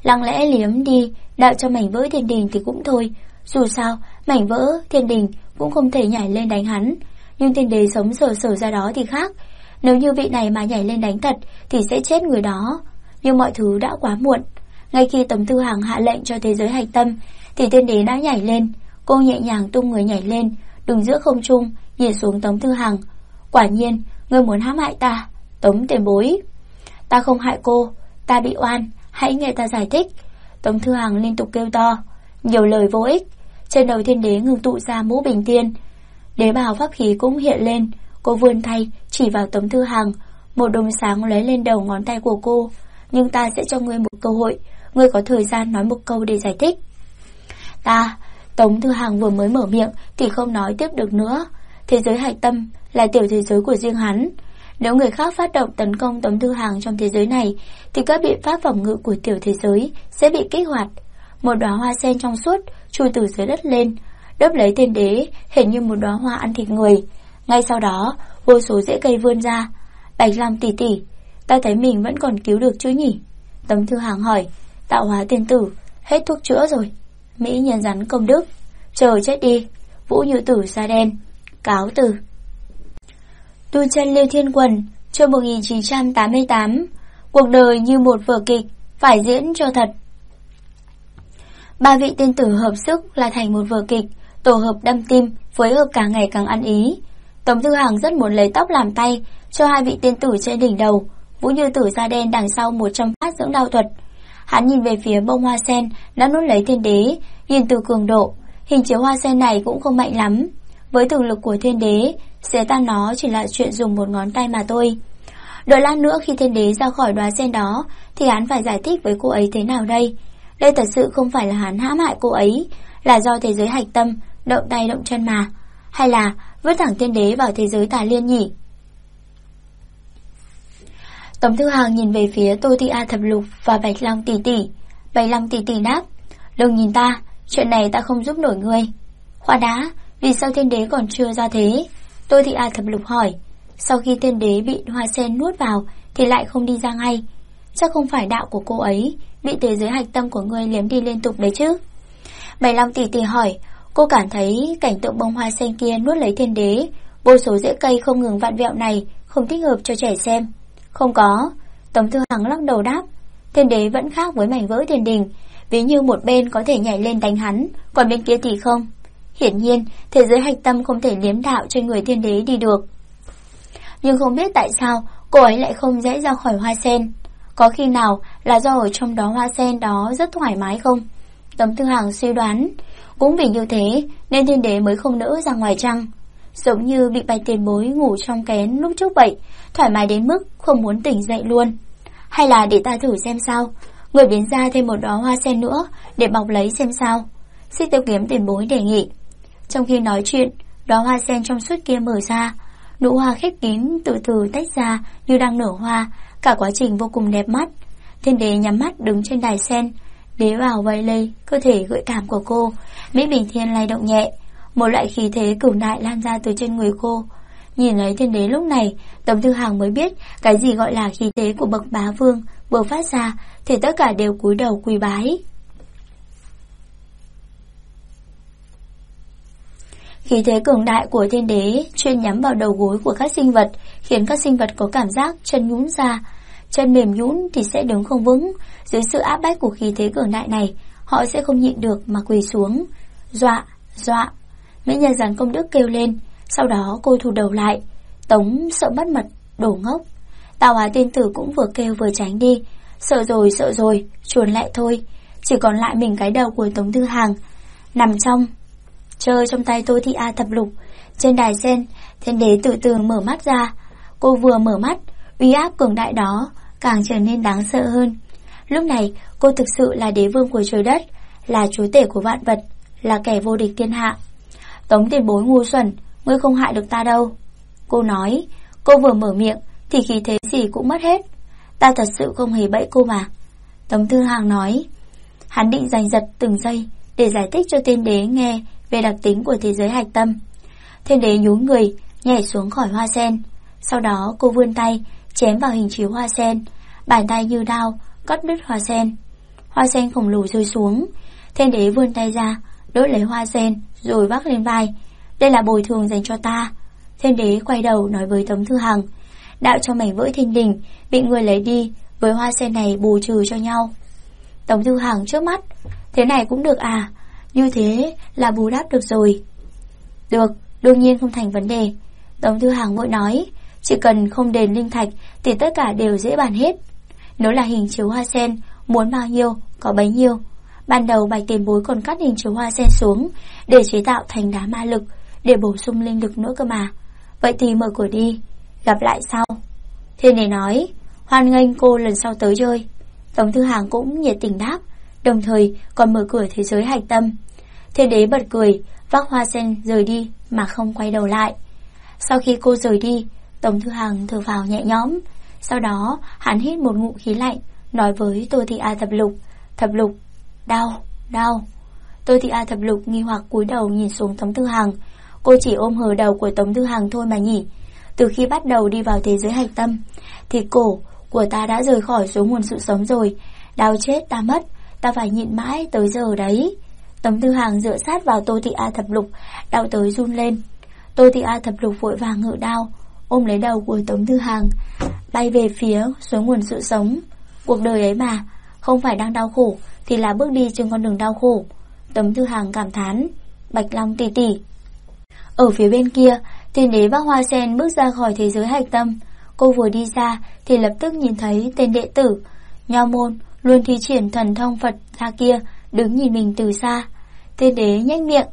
lặng lẽ liếm đi đạo cho mảnh vỡ thiên đình thì cũng thôi. Dù sao mảnh vỡ thiên đình cũng không thể nhảy lên đánh hắn, nhưng thiên đế sống sờ ra đó thì khác. Nếu như vị này mà nhảy lên đánh thật thì sẽ chết người đó. Nhưng mọi thứ đã quá muộn. Ngay khi Tống Thư Hằng hạ lệnh cho thế giới hạch tâm thì thiên đế đã nhảy lên. Cô nhẹ nhàng tung người nhảy lên, đứng giữa không trung, nhìn xuống Tống Thư Hằng. Quả nhiên, ngươi muốn hãm hại ta, Tống tiền bối. Ta không hại cô, ta bị oan, hãy nghe ta giải thích. Tống Thư Hằng liên tục kêu to, nhiều lời vô ích. Trên đầu thiên đế ngưng tụ ra mũ bình tiên, đế bào pháp khí cũng hiện lên. Cô vươn tay chỉ vào Tống Thư Hằng, một đốm sáng lóe lên đầu ngón tay của cô. Nhưng ta sẽ cho ngươi một cơ hội, ngươi có thời gian nói một câu để giải thích. Tống Thư Hằng vừa mới mở miệng thì không nói tiếp được nữa. Thế giới hạch tâm là tiểu thế giới của riêng hắn. Nếu người khác phát động tấn công Tống Thư Hằng trong thế giới này thì các biện pháp phòng ngự của tiểu thế giới sẽ bị kích hoạt. Một đóa hoa sen trong suốt chui từ dưới đất lên, đớp lấy thiên đế, hình như một đóa hoa ăn thịt người. Ngay sau đó vô số rễ cây vươn ra. Bạch Long tỷ tỷ, ta thấy mình vẫn còn cứu được chứ nhỉ? Tống Thư Hằng hỏi. Tạo hóa tiên tử, hết thuốc chữa rồi. Mỹ nhân rắn công đức, chờ chết đi. Vũ Như Tử da đen, cáo từ. Tu chân Liêu Thiên Quần, chương 1988. Cuộc đời như một vở kịch, phải diễn cho thật. Ba vị tiên tử hợp sức là thành một vở kịch, tổ hợp đâm tim, phối hợp càng ngày càng ăn ý. Tống Thư Hằng rất muốn lấy tóc làm tay cho hai vị tiên tử trên đỉnh đầu. Vũ Như Tử da đen đằng sau 100 phát dưỡng đao thuật. Hắn nhìn về phía bông hoa sen đã nuốt lấy thiên đế, nhìn từ cường độ, hình chiếu hoa sen này cũng không mạnh lắm. Với thực lực của thiên đế, xé tan nó chỉ là chuyện dùng một ngón tay mà thôi. Đợi lát nữa khi thiên đế ra khỏi đóa sen đó thì hắn phải giải thích với cô ấy thế nào đây? Đây thật sự không phải là hắn hãm hại cô ấy, là do thế giới hạch tâm động tay động chân mà. Hay là vứt thẳng thiên đế vào thế giới tà liên nhỉ? Tống Thư Hằng nhìn về phía Tô Thị A Thập Lục và Bạch Long tỷ tỷ. Bạch Long tỷ tỷ đáp, đừng nhìn ta, chuyện này ta không giúp nổi ngươi. Khoan đã, vì sao thiên đế còn chưa ra thế? Tô Thị A Thập Lục hỏi. Sau khi thiên đế bị hoa sen nuốt vào thì lại không đi ra ngay. Chắc không phải đạo của cô ấy bị thế giới hạch tâm của ngươi liếm đi liên tục đấy chứ? Bạch Long tỷ tỷ hỏi. Cô cảm thấy cảnh tượng bông hoa sen kia nuốt lấy thiên đế, vô số rễ cây không ngừng vặn vẹo này không thích hợp cho trẻ xem. Không có. Tống Thư Hằng lắc đầu đáp. Thiên đế vẫn khác với mảnh vỡ thiên đình, ví như một bên có thể nhảy lên đánh hắn, còn bên kia thì không. Hiển nhiên thế giới hạch tâm không thể liếm đạo trên người thiên đế đi được. Nhưng không biết tại sao cô ấy lại không dễ ra khỏi hoa sen. Có khi nào là do ở trong đó hoa sen đó rất thoải mái không? Tống Thư Hằng suy đoán. Cũng vì như thế nên thiên đế mới không nỡ ra ngoài trăng, giống như bị Bạch tiền bối ngủ trong kén lúc trước vậy, thoải mái đến mức không muốn tỉnh dậy luôn. Hay là để ta thử xem sao, người biến ra thêm một đóa hoa sen nữa để bọc lấy xem sao. Xích Tiêu Kiếm tiền bối đề nghị. Trong khi nói chuyện, đóa hoa sen trong suốt kia mở ra, nụ hoa khép kín từ từ tách ra như đang nở hoa, cả quá trình vô cùng đẹp mắt. Thiên đế nhắm mắt đứng trên đài sen, đế vào vây lây cơ thể gợi cảm của cô. Mỹ Bình Thiên lay động nhẹ, một loại khí thế cường đại lan ra từ trên người cô. Nhìn lấy thiên đế lúc này, Tống Thư Hằng mới biết cái gì gọi là khí thế của bậc bá vương vừa phát ra thì tất cả đều cúi đầu quỳ bái. Khí thế cường đại của thiên đế chuyên nhắm vào đầu gối của các sinh vật, khiến các sinh vật có cảm giác chân nhũn ra. Chân mềm nhũn thì sẽ đứng không vững. Dưới sự áp bách của khí thế cường đại này, họ sẽ không nhịn được mà quỳ xuống. Dọa, dọa. Mỹ nhân rắn công đức kêu lên. Sau đó cô thu đầu lại. Tống sợ mất mật, đổ ngốc. Tạo hóa tiên tử cũng vừa kêu vừa tránh đi. Sợ rồi, chuồn lại thôi. Chỉ còn lại mình cái đầu của Tống Thư Hằng nằm chơi trong tay Tô Thị A Thập Lục. Trên đài sen, thiên đế từ từ mở mắt ra. Cô vừa mở mắt, uy áp cường đại đó càng trở nên đáng sợ hơn. Lúc này cô thực sự là đế vương của trời đất, là chúa tể của vạn vật, là kẻ vô địch thiên hạ. Tống tiền bối ngu xuẩn, ngươi không hại được ta đâu. Cô nói. Cô vừa mở miệng thì khí thế gì cũng mất hết. Ta thật sự không hề bẫy cô mà. Tống Thư Hằng nói. Hắn định giành giật từng giây để giải thích cho thiên đế nghe về đặc tính của thế giới hạch tâm. Thiên đế nhún người nhảy xuống khỏi hoa sen. Sau đó cô vươn tay chém vào hình chiếu hoa sen, bàn tay như đao cắt đứt hoa sen. hoa sen khổng lồ rơi xuống. Thiên đế vươn tay ra, đỡ lấy hoa sen rồi vác lên vai. Đây là bồi thường dành cho ta. Thiên đế quay đầu nói với Tống Thư Hằng, đạo cho mảnh vỡ thiên đình bị người lấy đi, với hoa sen này bù trừ cho nhau. Tống Thư Hằng trước mắt, thế này cũng được à? Như thế là bù đắp được rồi. Được, đương nhiên không thành vấn đề. Tống Thư Hằng vội nói, chỉ cần không đền linh thạch thì tất cả đều dễ bàn hết. Nếu là hình chiếu hoa sen, muốn bao nhiêu có bấy nhiêu. Ban đầu Bạch tiền bối còn cắt hình chiếu hoa sen xuống để chế tạo thành đá ma lực, để bổ sung linh lực nữa cơ mà. Vậy thì mở cửa đi, gặp lại sau. Thiên đế nói, hoan nghênh cô lần sau tới chơi. Tống Thư Hằng cũng nhiệt tình đáp, đồng thời còn mở cửa thế giới hạch tâm. Thiên đế bật cười, vác hoa sen rời đi mà không quay đầu lại. Sau khi cô rời đi, Tống Thư Hằng thở phào nhẹ nhõm. Sau đó hắn hít một ngụm khí lạnh, nói với Tô Thị A Thập Lục, Thập Lục, đau, đau. Tô Thị A Thập Lục nghi hoặc cúi đầu nhìn xuống Tống Thư Hằng. Cô chỉ ôm hờ đầu của Tống Thư Hằng thôi mà nhỉ. Từ khi bắt đầu đi vào thế giới hạch tâm thì cổ của ta đã rời khỏi số nguồn sự sống rồi. Đau chết ta mất, ta phải nhịn mãi tới giờ đấy. Tống Thư Hằng dựa sát vào Tô Thị A Thập Lục, đau tới run lên. Tô Thị A Thập Lục vội vàng ngự đau, ôm lấy đầu của Tống Thư Hằng, bay về phía số nguồn sự sống. Cuộc đời ấy mà, không phải đang đau khổ thì là bước đi trên con đường đau khổ. Tống Thư Hằng cảm thán, Bạch Long tỷ tỷ. Ở phía bên kia, Thiên đế vác hoa sen bước ra khỏi thế giới hạch tâm. Cô vừa đi ra thì lập tức nhìn thấy tên đệ tử Nho Môn luôn thi triển thần thông Phật ra kia đứng nhìn mình từ xa. Thiên đế nhếch miệng,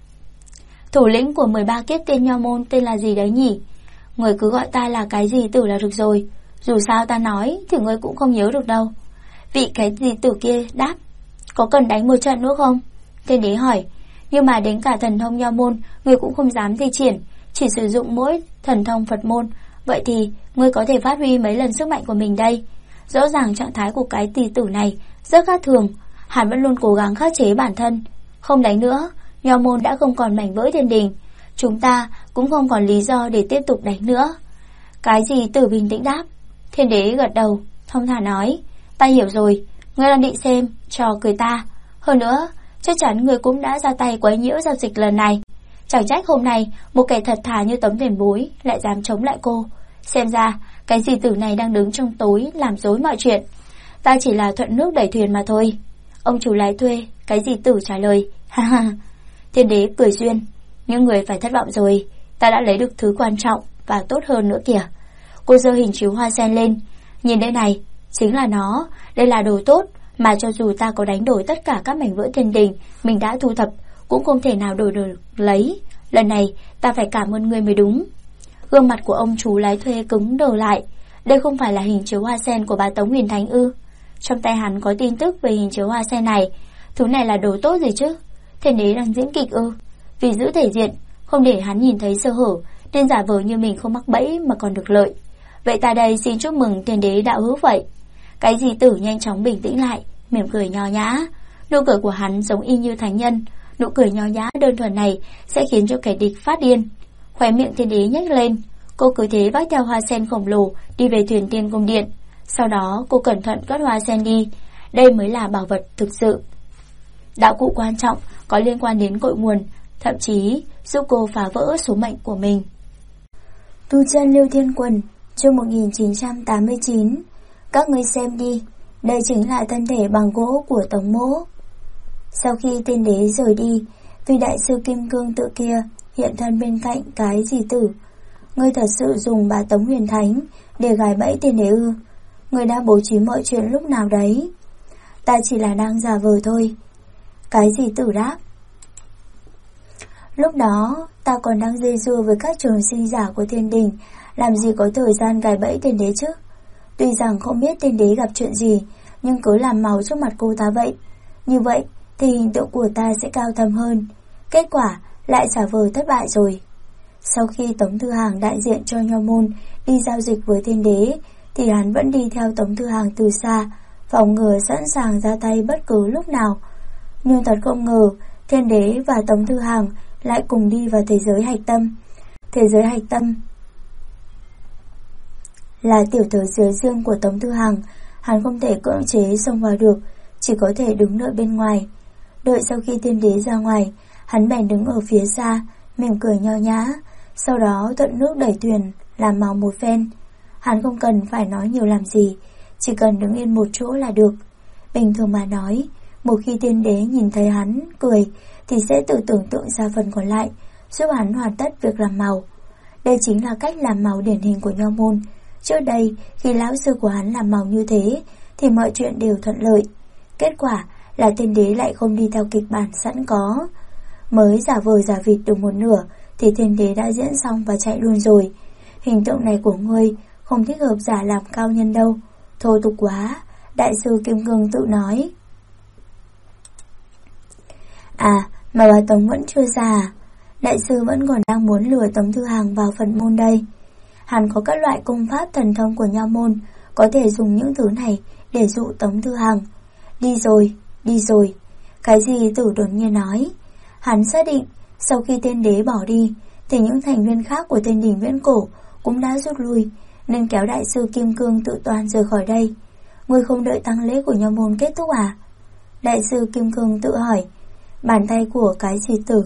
thủ lĩnh của 13 kiếp tên Nho Môn tên là gì đấy nhỉ? Người cứ gọi ta là cái gì tử là được rồi. Dù sao ta nói thì người cũng không nhớ được đâu. Vị cái gì tử kia đáp, có cần đánh một trận nữa không? Thiên đế hỏi, nhưng mà đến cả thần thông Nho Môn người cũng không dám thi triển, chỉ sử dụng mỗi thần thông Phật môn. Vậy thì ngươi có thể phát huy mấy lần sức mạnh của mình đây? Rõ ràng trạng thái của cái tỷ tử này rất khác thường. Hắn vẫn luôn cố gắng khắc chế bản thân. Không đánh nữa, Nho Môn đã không còn mảnh vỡ thiên đình, chúng ta cũng không còn lý do để tiếp tục đánh nữa. Cái gì tử bình tĩnh đáp. Thiên đế gật đầu, thông thả nói, ta hiểu rồi, ngươi đang định xem trò cười ta. Hơn nữa, chắc chắn ngươi cũng đã ra tay quấy nhiễu giao dịch lần này. Chẳng trách hôm nay một kẻ thật thà như Tống tiền bối lại dám chống lại cô. Xem ra cái gì tử này đang đứng trong tối làm rối mọi chuyện. Ta chỉ là thuận nước đẩy thuyền mà thôi. Ông chủ lái thuê, cái gì tử trả lời. Ha ha. Thiên đế cười duyên, những người phải thất vọng rồi. Ta đã lấy được thứ quan trọng và tốt hơn nữa kìa. Cô giơ hình chiếu hoa sen lên. Nhìn đây này, chính là nó. Đây là đồ tốt mà cho dù ta có đánh đổi tất cả các mảnh vỡ thiên đình mình đã thu thập cũng không thể nào đổi được lấy. Lần này ta phải cảm ơn ngươi mới đúng. Gương mặt của ông chú lái thuê cứng đờ lại. Đây không phải là hình chiếu hoa sen của bà Tống Huyền Thánh ư? Trong tay hắn có tin tức về hình chiếu hoa sen này. Thứ này là đồ tốt gì chứ? Thiên đế đang diễn kịch ư? Vì giữ thể diện, không để hắn nhìn thấy sơ hở, nên giả vờ như mình không mắc bẫy mà còn được lợi. Vậy ta đây xin chúc mừng thiên đế đạo hữu vậy. Cái gì tử nhanh chóng bình tĩnh lại, mỉm cười nho nhã. Nụ cười của hắn giống y như thánh nhân. Nụ cười nho nhã đơn thuần này sẽ khiến cho kẻ địch phát điên. Khóe miệng thiên đế nhếch lên. Cô cứ thế vác theo hoa sen khổng lồ đi về thuyền tiên cung điện. Sau đó cô cẩn thận cất hoa sen đi. Đây mới là bảo vật thực sự. Đạo cụ quan trọng có liên quan đến cội nguồn, thậm chí giúp cô phá vỡ số mệnh của mình. Tu chân Lưu Thiên Quần, chương 1989. Các ngươi xem đi, đây chính là thân thể bằng gỗ của Tống Mỗ. Sau khi tiên đế rời đi, vị đại sư kim cương tự kia hiện thân bên cạnh cái gì tử. Ngươi thật sự dùng bà Tống Huyền Thánh để gài bẫy tiên đế ư? Ngươi đã bố trí mọi chuyện lúc nào đấy? Ta chỉ là đang giả vờ thôi. Cái gì tử đáp. Lúc đó ta còn đang dây dưa với các trường sinh giả của thiên đình, làm gì có thời gian gài bẫy tiên đế chứ? Tuy rằng không biết tiên đế gặp chuyện gì, nhưng cứ làm màu trước mặt cô ta vậy. Như vậy thì hình tượng của ta sẽ cao thâm hơn. Kết quả lại giả vờ thất bại rồi. Sau khi Tống Thư Hằng đại diện cho Nho Môn đi giao dịch với thiên đế, thì hắn vẫn đi theo Tống Thư Hằng từ xa, phòng ngừa sẵn sàng ra tay bất cứ lúc nào. Nhưng thật không ngờ, thiên đế và Tống Thư Hằng lại cùng đi vào thế giới hạch tâm. Thế giới hạch tâm là tiểu tử dưới riêng của Tống Thư Hằng, hắn không thể cưỡng chế xông vào được, chỉ có thể đứng đợi bên ngoài. Đợi sau khi tiên đế ra ngoài, hắn bèn đứng ở phía xa, mỉm cười nho nhã, sau đó thuận nước đẩy thuyền, làm màu một phen. Hắn không cần phải nói nhiều làm gì, chỉ cần đứng yên một chỗ là được. Bình thường mà nói, một khi tiên đế nhìn thấy hắn cười thì sẽ tự tưởng tượng ra phần còn lại, giúp hắn hoàn tất việc làm màu. Đây chính là cách làm màu điển hình của Nho môn. Trước đây, khi lão sư của hắn làm màu như thế thì mọi chuyện đều thuận lợi. Kết quả là tiên đế lại không đi theo kịch bản sẵn có. Mới giả vờ giả vịt được một nửa thì tiên đế đã diễn xong và chạy luôn rồi. Hình tượng này của ngươi không thích hợp giả làm cao nhân đâu. Thô tục quá, đại sư Kim Cương tự nói. À, mà bà Tống vẫn chưa ra à? Đại sư vẫn còn đang muốn lừa Tống Thư Hàng vào Phật môn đây. Hắn có các loại công pháp thần thông của Nho môn, có thể dùng những thứ này để dụ Tống Thư Hàng. Đi rồi, đi rồi. Cái gì Tử đột nhiên nói. Hắn xác định sau khi tiên đế bỏ đi thì những thành viên khác của Thiên Đình Viễn Cổ cũng đã rút lui, nên kéo đại sư Kim Cương tự toàn rời khỏi đây. Ngươi không đợi tang lễ của Nho môn kết thúc à? Đại sư Kim Cương tự hỏi. Bàn tay của cái gì Tử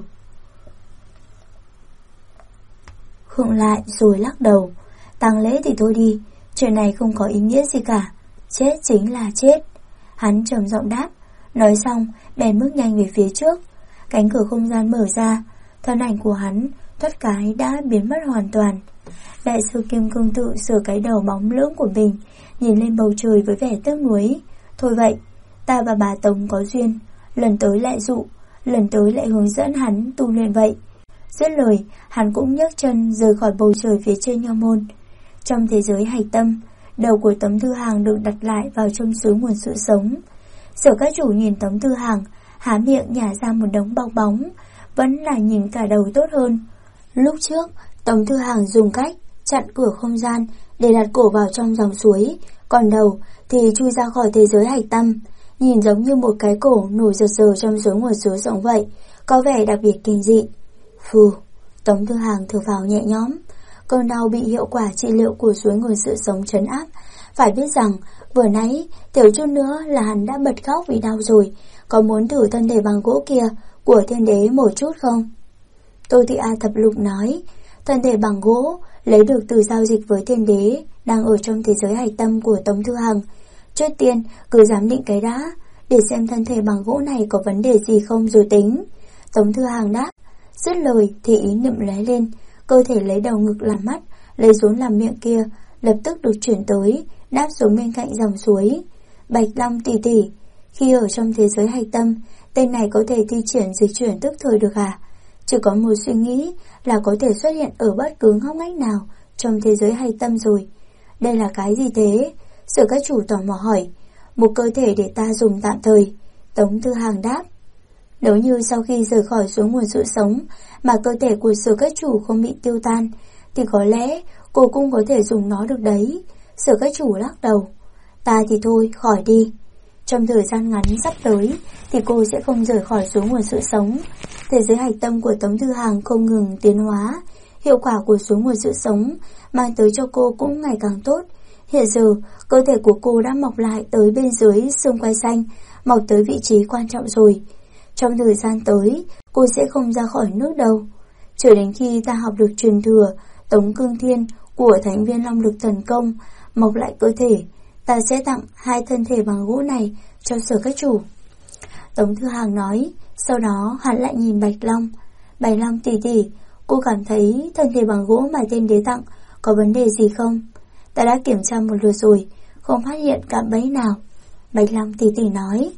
khựng lại rồi lắc đầu. Tang lễ thì thôi đi, chuyện này không có ý nghĩa gì cả. Chết chính là chết. Hắn trầm giọng đáp. Nói xong bèn bước nhanh về phía trước. Cánh cửa không gian mở ra, thân ảnh của hắn thoát cái đã biến mất hoàn toàn. Đại sư Kim Cương tự sửa cái đầu bóng lưỡng của mình, nhìn lên bầu trời với vẻ tiếc nuối. Thôi vậy, ta và bà Tống có duyên, lần tới lại dụ, lần tới lại hướng dẫn hắn tu luyện vậy. Dứt lời, hắn cũng nhấc chân rời khỏi bầu trời phía trên Nho môn. Trong thế giới hạch tâm, đầu của Tống Thư Hàng được đặt lại vào trong suối nguồn sự sống. Sở các chủ nhìn Tống Thư Hàng, há miệng nhả ra một đống bong bóng, vẫn là nhìn cả đầu tốt hơn. Lúc trước, Tống Thư Hàng dùng cách chặn cửa không gian để đặt cổ vào trong dòng suối, còn đầu thì chui ra khỏi thế giới hạch tâm, nhìn giống như một cái cổ nổi giật giờ trong suối nguồn suối sống vậy, có vẻ đặc biệt kinh dị. Phù, Tống Thư Hàng thở phào nhẹ nhõm. Cơn đau bị hiệu quả trị liệu của suối nguồn sự sống trấn áp. Phải biết rằng vừa nãy tiểu chút nữa là hắn đã bật khóc vì đau rồi. Có muốn thử thân thể bằng gỗ kia của thiên đế một chút không? Tô Thị A Thập Lục nói. Thân thể bằng gỗ lấy được từ giao dịch với thiên đế đang ở trong thế giới hạch tâm của Tống Thư Hàng. Trước tiên cứ giám định cái đã, để xem thân thể bằng gỗ này có vấn đề gì không rồi tính. Tống Thư Hàng đáp. Dứt lời thì ý niệm lóe lên, cơ thể lấy đầu ngực làm mắt, lấy rốn làm miệng kia lập tức được chuyển tới, đáp xuống bên cạnh dòng suối. Bạch Long tỷ tỷ, khi ở trong thế giới hạch tâm, tên này có thể thi triển dịch chuyển tức thời được à? Chỉ có một suy nghĩ là có thể xuất hiện ở bất cứ ngóc ngách nào trong thế giới hạch tâm rồi. Đây là cái gì thế? Sở các chủ tò mò hỏi. Một cơ thể để ta dùng tạm thời. Tống Thư Hàng đáp. Nếu như sau khi rời khỏi xuống nguồn sự sống mà cơ thể của Sở các chủ không bị tiêu tan, thì có lẽ cô cũng có thể dùng nó được đấy. Sở các chủ lắc đầu. Ta thì thôi, khỏi đi. Trong thời gian ngắn sắp tới thì cô sẽ không rời khỏi xuống nguồn sự sống. Thế giới hạch tâm của Tống Thư Hàng không ngừng tiến hóa. Hiệu quả của xuống nguồn sự sống mang tới cho cô cũng ngày càng tốt. Hiện giờ, cơ thể của cô đã mọc lại tới bên dưới xương quai xanh, mọc tới vị trí quan trọng rồi. Trong thời gian tới, cô sẽ không ra khỏi nước đâu. Chờ đến khi ta học được truyền thừa Tống Cương Thiên của Thánh viên Long Lực Thần Công, mọc lại cơ thể, ta sẽ tặng 2 thân thể bằng gỗ này cho Sở các chủ. Tống Thư Hàng nói, sau đó hắn lại nhìn Bạch Long. Bạch Long tỷ tỷ, cô cảm thấy thân thể bằng gỗ mà tên đế tặng có vấn đề gì không? Ta đã kiểm tra một lượt rồi, không phát hiện cạm bẫy nào. Bạch Long tỷ tỷ nói.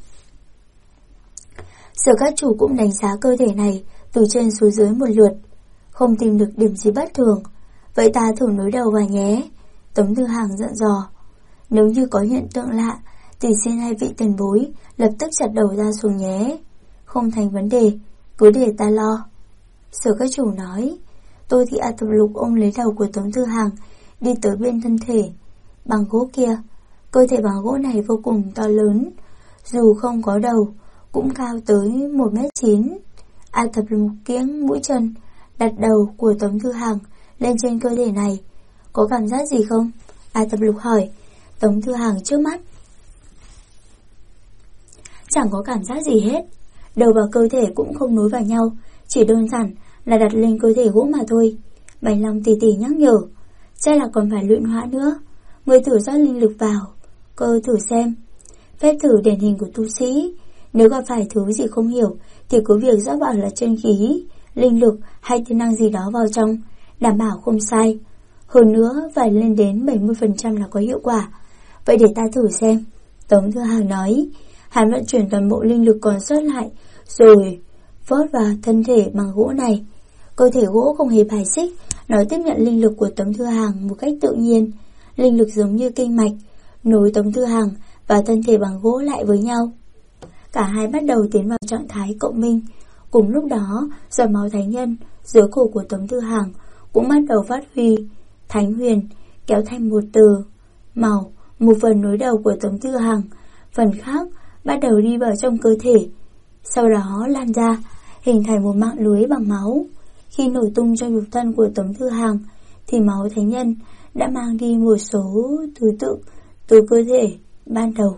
Sở các chủ cũng đánh giá cơ thể này từ trên xuống dưới một lượt, không tìm được điểm gì bất thường. Vậy ta thử nối đầu vào nhé. Tống Thư Hàng dặn dò. Nếu như có hiện tượng lạ thì xin hai vị tiền bối lập tức chặt đầu ra xuống nhé. Không thành vấn đề, cứ để ta lo. Sở các chủ nói. Tôi thì A Thập Lục ôm lấy đầu của Tống Thư Hàng, đi tới bên thân thể bằng gỗ kia. Cơ thể bằng gỗ này vô cùng to lớn, dù không có đầu cũng cao tới 1m9. A Thập Lục kiếng mũi chân đặt đầu của Tống Thư Hàng lên trên cơ thể này. Có cảm giác gì không? A Thập Lục hỏi. Tống Thư Hàng trước mắt chẳng có cảm giác gì hết. Đầu và cơ thể cũng không nối vào nhau, chỉ đơn giản là đặt lên cơ thể gỗ mà thôi. Bạch Long tỉ tỉ nhắc nhở, chắc là còn phải luyện hóa nữa. Người thử rót linh lực vào cơ thử xem. Phép thử điển hình của tu sĩ. Nếu gặp phải thứ gì không hiểu thì cứ việc rót vào là chân khí, linh lực hay tính năng gì đó vào trong, đảm bảo không sai. Hơn nữa phải lên đến 70% là có hiệu quả. Vậy để ta thử xem, Tống Thư Hàng nói. Hắn vận chuyển toàn bộ linh lực còn sót lại rồi vót vào thân thể bằng gỗ này. Cơ thể gỗ không hề bài xích, nó tiếp nhận linh lực của Tống Thư Hàng một cách tự nhiên. Linh lực giống như kinh mạch nối Tống Thư Hàng và thân thể bằng gỗ lại với nhau. Cả hai bắt đầu tiến vào trạng thái cộng minh. Cùng lúc đó, giọt máu thánh nhân dưới cổ của Tống Thư Hàng cũng bắt đầu phát huy thánh huyền, kéo thành một từ màu. Một phần nối đầu của Tống Thư Hàng, phần khác bắt đầu đi vào trong cơ thể, sau đó lan ra, hình thành một mạng lưới bằng máu. Khi nổ tung trong nhục thân của Tống Thư Hàng, thì máu thánh nhân đã mang đi một số thứ tự từ cơ thể ban đầu.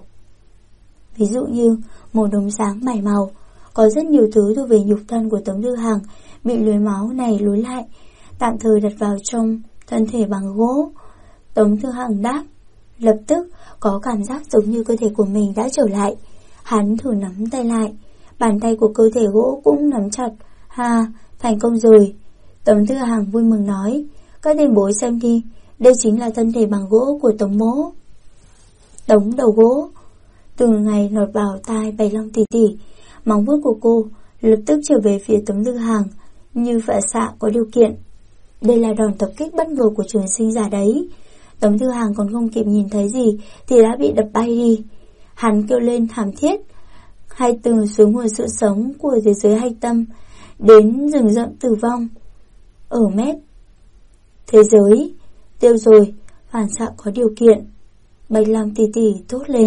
Ví dụ như một đốm sáng 7 màu. Có rất nhiều thứ thuộc về nhục thân của Tống Thư Hàng bị lưới máu này lối lại, tạm thời đặt vào trong thân thể bằng gỗ. Tống Thư Hàng đáp, lập tức có cảm giác giống như cơ thể của mình đã trở lại. Hắn thử nắm tay lại, bàn tay của cơ thể gỗ cũng nắm chặt. Ha, thành công rồi. Tống Thư Hàng vui mừng nói, các tiền bối xem đi, đây chính là thân thể bằng gỗ của Tống mỗ. Tống đầu gỗ. Từ ngày lọt vào tai Bạch Long tỉ tỉ, móng vuốt của cô lập tức trở về phía Tống Thư Hàng như phản xạ có điều kiện. Đây là đòn tập kích bất ngờ của trường sinh giả đấy. Tống Thư Hàng còn không kịp nhìn thấy gì thì đã bị đập bay đi. Hắn kêu lên thảm thiết, hay từ xuống nguồn sự sống của thế giới hạch tâm đến rừng rậm tử vong ở mép thế giới. Tiêu rồi, phản xạ có điều kiện. Bạch Long tỉ tỉ thốt lên.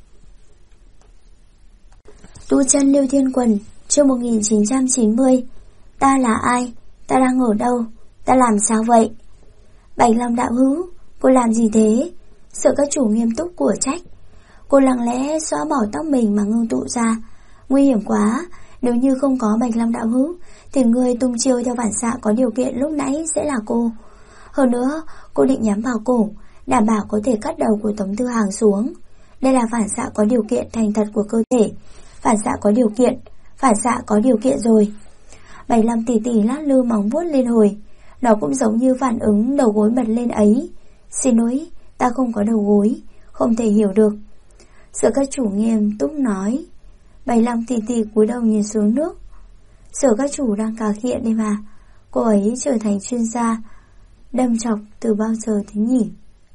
Tu chân Liêu Thiên Quần, chương 1990. Ta là ai? Ta đang ở đâu? Ta làm sao vậy? Bạch Long đạo hữu, cô làm gì thế? Sợ các chủ nghiêm túc của trách. Cô lặng lẽ xóa bỏ tóc mình mà ngưng tụ ra. Nguy hiểm quá, nếu như không có Bạch Long đạo hữu thì người tung chiêu theo phản xạ có điều kiện lúc nãy sẽ là cô. Hơn nữa, cô định nhắm vào cổ, đảm bảo có thể cắt đầu của Tống Thư Hàng xuống. Đây là phản xạ có điều kiện thành thật của cơ thể. Phản xạ có điều kiện rồi. Bạch Long tỉ tỉ lát lư móng vuốt lên hồi. Nó cũng giống như phản ứng đầu gối bật lên ấy. Xin lỗi, ta không có đầu gối, không thể hiểu được. Sở các chủ nghiêm túc nói. Bạch Long tỉ tỉ cúi đầu nhìn xuống nước. Sở các chủ đang cà khịa đây mà. Cô ấy trở thành chuyên gia đâm chọc từ bao giờ thế nhỉ?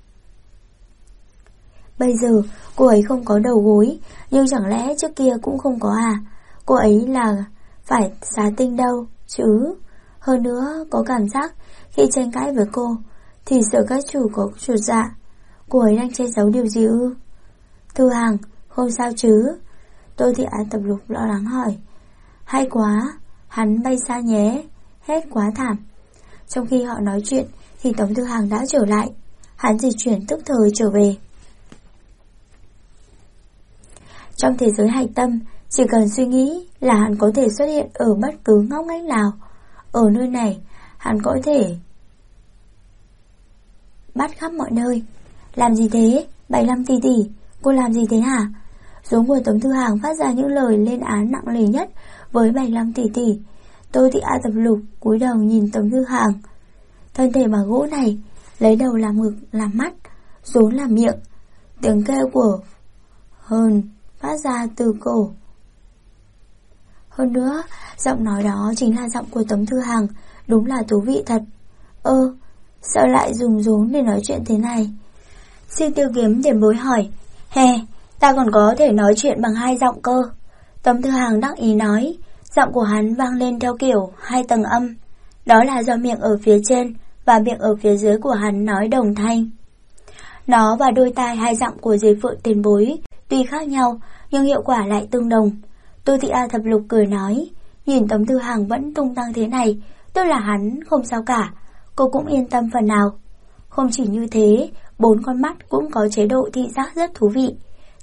Bây giờ cô ấy không có đầu gối, nhưng chẳng lẽ trước kia cũng không có à? Cô ấy là phải xá tinh đâu chứ. Hơn nữa có cảm giác khi tranh cãi với cô thì Sở các chủ có chuột dạ. Cô ấy đang che giấu điều gì ư? Thư Hàng, không sao chứ? Tôi thì An Tập Lục lo lắng hỏi. Hay quá, hắn bay xa nhé. Hét quá thảm. Trong khi họ nói chuyện thì Tống Thư Hàng đã trở lại. Hắn dịch chuyển tức thời trở về. Trong thế giới hạch tâm, chỉ cần suy nghĩ là hắn có thể xuất hiện ở bất cứ ngóc ngách nào. Ở nơi này, hắn có thể bắt khắp mọi nơi. Làm gì thế? Bạch Long tỉ tỉ, cô làm gì thế hả? Giống của Tống Thư Hàng phát ra những lời lên án nặng nề nhất với Bạch Long tỉ tỉ. Tôi thì A Tập Lục cúi đầu nhìn Tống Thư Hàng. Thân thể bằng gỗ này, lấy đầu làm ngực, làm mắt, rốn làm miệng. Tiếng kêu của hờn phát ra từ cổ. Hơn nữa, giọng nói đó chính là giọng của Tống Thư Hàng. Đúng là thú vị thật. Sao lại dùng rốn để nói chuyện thế này? Xin Tiêu Kiếm điểm bối hỏi. Hè, ta còn có thể nói chuyện bằng hai giọng cơ. Tống Thư Hàng đắc ý nói. Giọng của hắn vang lên theo kiểu hai tầng âm. Đó là do miệng ở phía trên và miệng ở phía dưới của hắn nói đồng thanh. Nó và đôi tai hai giọng của Diệp Phượng tiền bối tuy khác nhau nhưng hiệu quả lại tương đồng. Tô Thị A Thập Lục cười nói. Nhìn Tống Thư Hàng vẫn tung tăng thế này, tức là hắn không sao cả. Cô cũng yên tâm phần nào. Không chỉ như thế, 4 con mắt cũng có chế độ thị giác rất thú vị.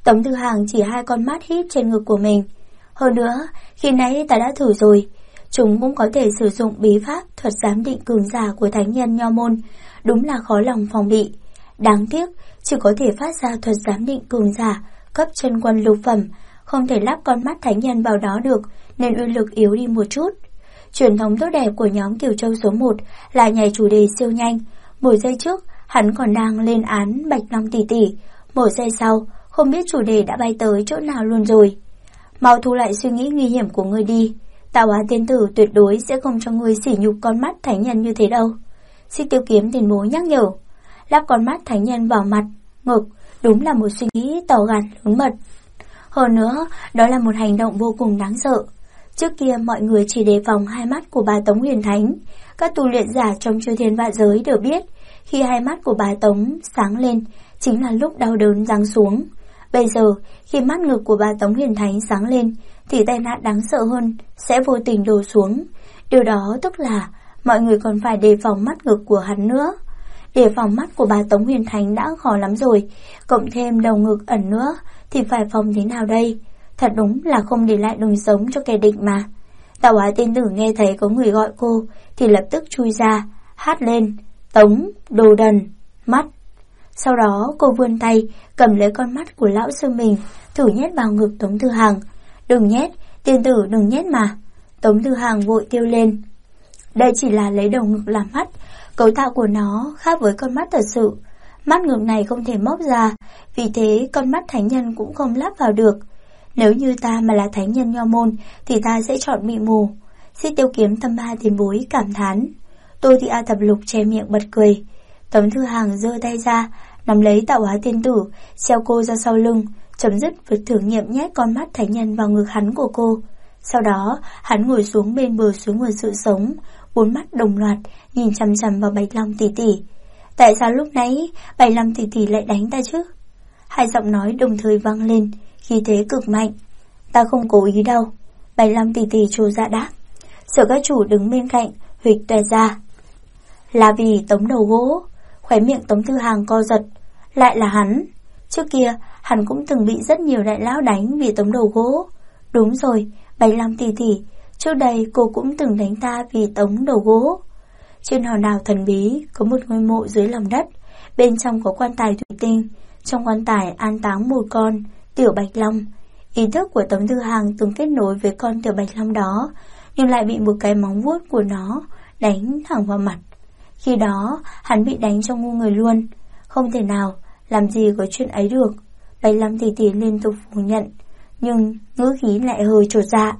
Tống Thư Hàng chỉ hai con mắt híp trên ngực của mình. Hơn nữa, khi nãy ta đã thử rồi, chúng cũng có thể sử dụng bí pháp thuật giám định cường giả của thánh nhân Nho môn, đúng là khó lòng phòng bị. Đáng tiếc, chỉ có thể phát ra thuật giám định cường giả cấp chân quân lục phẩm, không thể lắp con mắt thánh nhân vào đó được, nên uy lực yếu đi một chút. Truyền thống tốt đẹp của nhóm Kiều Châu số 1 là nhảy chủ đề siêu nhanh. Một giây trước, hắn còn đang lên án Bạch Long tỷ tỷ, một giây sau, không biết chủ đề đã bay tới chỗ nào luôn rồi. Mau thu lại suy nghĩ nguy hiểm của ngươi đi. Tạo Hóa tiên tử tuyệt đối sẽ không cho ngươi sỉ nhục con mắt thánh nhân như thế đâu. Xích Tiêu Kiếm tiền bối nhắc nhở. Lắp con mắt thánh nhân vào mặt, ngực, đúng là một suy nghĩ tỏ gạt lớn mật. Hơn nữa, đó là một hành động vô cùng đáng sợ. Trước kia mọi người chỉ đề phòng hai mắt của bà Tống Huyền Thánh. Các tu luyện giả trong chư thiên vạn giới đều biết, khi hai mắt của bà Tống sáng lên, chính là lúc đau đớn giáng xuống. Bây giờ, khi mắt ngực của bà Tống Huyền Thánh sáng lên, thì tai nạn đáng sợ hơn sẽ vô tình đổ xuống. Điều đó tức là mọi người còn phải đề phòng mắt ngực của hắn nữa. Đề phòng mắt của bà Tống Huyền Thánh đã khó lắm rồi, cộng thêm đầu ngực ẩn nữa, thì phải phòng thế nào đây? Thật đúng là không để lại đường sống cho kẻ địch mà. Tạo Hóa tiên tử nghe thấy có người gọi cô, thì lập tức chui ra, hát lên, Tống, đồ đần, mắt. Sau đó cô vươn tay, cầm lấy con mắt của lão sư mình, thử nhét vào ngực Tống Thư Hàng. Đừng nhét, tiên tử đừng nhét mà. Tống Thư Hàng vội kêu lên. Đây chỉ là lấy đầu ngực làm mắt, cấu tạo của nó khác với con mắt thật sự. Mắt ngực này không thể móc ra, vì thế con mắt thánh nhân cũng không lắp vào được. Nếu như ta mà là thánh nhân Nho môn, thì ta sẽ chọn bị mù. Xích Tiêu Kiếm tâm ba tiền bối cảm thán. Tô Thị A Thập Lục che miệng bật cười. Tống Thư Hàng giơ tay ra, nắm lấy Tạo Hóa tiên tử, treo cô ra sau lưng, chấm dứt việc thử nghiệm nhét con mắt thánh nhân vào ngực hắn của cô. Sau đó, hắn ngồi xuống bên bờ suối nguồn sự sống, bốn mắt đồng loạt nhìn chằm chằm vào Bạch Long tỷ tỷ. Tại sao lúc nãy Bạch Long tỷ tỷ lại đánh ta chứ? Hai giọng nói đồng thời vang lên, khí thế cực mạnh. Ta không cố ý đâu. Bạch Long tỷ tỷ trồ dạ đáp. Sở các chủ đứng bên cạnh huỵch tuệ ra. Là vì Tống đầu gỗ. Khóe miệng Tống Thư Hàng co giật. Lại là hắn. Trước kia hắn cũng từng bị rất nhiều đại lão đánh vì Tống đầu gỗ. Đúng rồi, Bạch Long tỷ tỷ, trước đây cô cũng từng đánh ta vì Tống đầu gỗ. Trên hòn đảo thần bí có một ngôi mộ dưới lòng đất, bên trong có quan tài thủy tinh. Trong quan tài an táng một con tiểu Bạch Long. Ý thức của Tống Thư Hàng từng kết nối với con tiểu Bạch Long đó, nhưng lại bị một cái móng vuốt của nó đánh thẳng vào mặt. Khi đó hắn bị đánh cho ngu người luôn. Không thể nào làm gì có chuyện ấy được. Bạch Long tỷ tỷ liên tục phủ nhận, nhưng ngữ khí lại hơi chột dạ.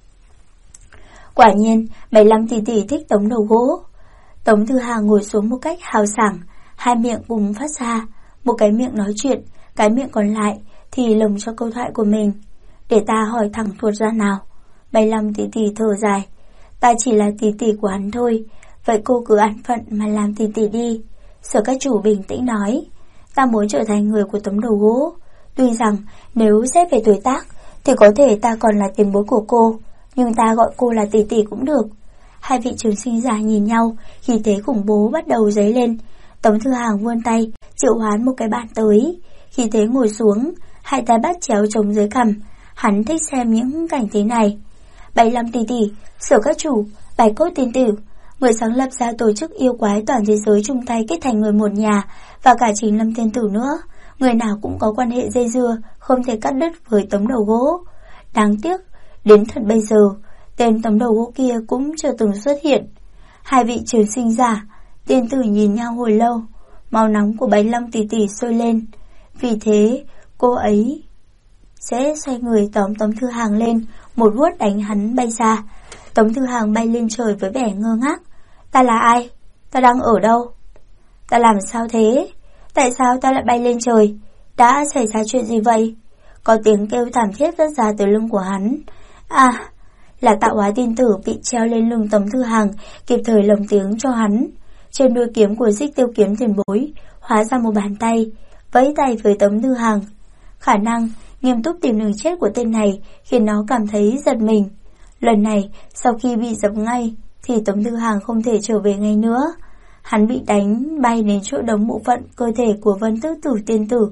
Quả nhiên Bạch Long tỷ tỷ thích Tống đầu gỗ. Tống Thư Hàng ngồi xuống một cách hào sảng, hai miệng cùng phát ra, một cái miệng nói chuyện, cái miệng còn lại thì lồng cho câu thoại của mình. Để ta hỏi thẳng tuột ra nào. Bạch Long tỷ tỷ thở dài. Ta chỉ là tỷ tỷ của hắn thôi, vậy cô cứ an phận mà làm tỷ tỷ đi. Sở các chủ bình tĩnh nói. Ta muốn trở thành người của Tống đầu gỗ. Tuy rằng nếu xét về tuổi tác thì có thể ta còn là tiền bối của cô, nhưng ta gọi cô là tỷ tỷ cũng được. Hai vị trường sinh giả nhìn nhau, khí thế khủng bố bắt đầu dấy lên. Tống Thư Hàng vươn tay triệu hoán một cái bàn tới, khí thế ngồi xuống, hai tay bắt chéo chống dưới cằm. Hắn thích xem những cảnh thế này. Bạch Long tỷ tỷ, Sở các chủ, Bạch Cốt tiên tử, người sáng lập ra tổ chức yêu quái toàn thế giới chung tay kết thành người một nhà, và cả Trình Lâm tiên tử nữa. Người nào cũng có quan hệ dây dưa, không thể cắt đứt với Tống đầu gỗ. Đáng tiếc, đến tận bây giờ, tên Tống đầu gỗ kia cũng chưa từng xuất hiện. Hai vị trường sinh giả, tiên tử nhìn nhau hồi lâu, máu nóng của Bạch Long tỷ tỷ sôi lên. Vì thế, cô ấy sẽ xoay người tóm Tống Thư Hàng lên, một vuốt đánh hắn bay xa. Tống Thư Hàng bay lên trời với vẻ ngơ ngác. Ta là ai? Ta đang ở đâu? Ta làm sao thế? Tại sao ta lại bay lên trời? Đã xảy ra chuyện gì vậy? Có tiếng kêu thảm thiết phát ra từ lưng của hắn. À, là Tạo Hóa tiên tử bị treo lên lưng Tống Thư Hàng, kịp thời lồng tiếng cho hắn. Trên đuôi kiếm của Xích Tiêu Kiếm tiền bối hóa ra một bàn tay, vẫy tay với Tống Thư Hàng. Khả năng nghiêm túc tìm đường chết của tên này khiến nó cảm thấy giật mình. Lần này, sau khi bị dập ngay, thì Tống Thư Hàng không thể trở về ngay nữa. Hắn bị đánh bay đến chỗ đống bộ phận cơ thể của Vân Tước Tử tiên tử,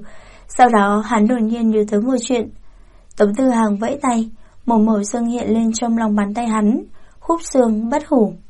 Sau đó hắn đột nhiên nhớ tới một chuyện. Tống Tư Hằng vẫy tay, một màu xương hiện lên trong lòng bàn tay hắn, khúc xương bất hủ.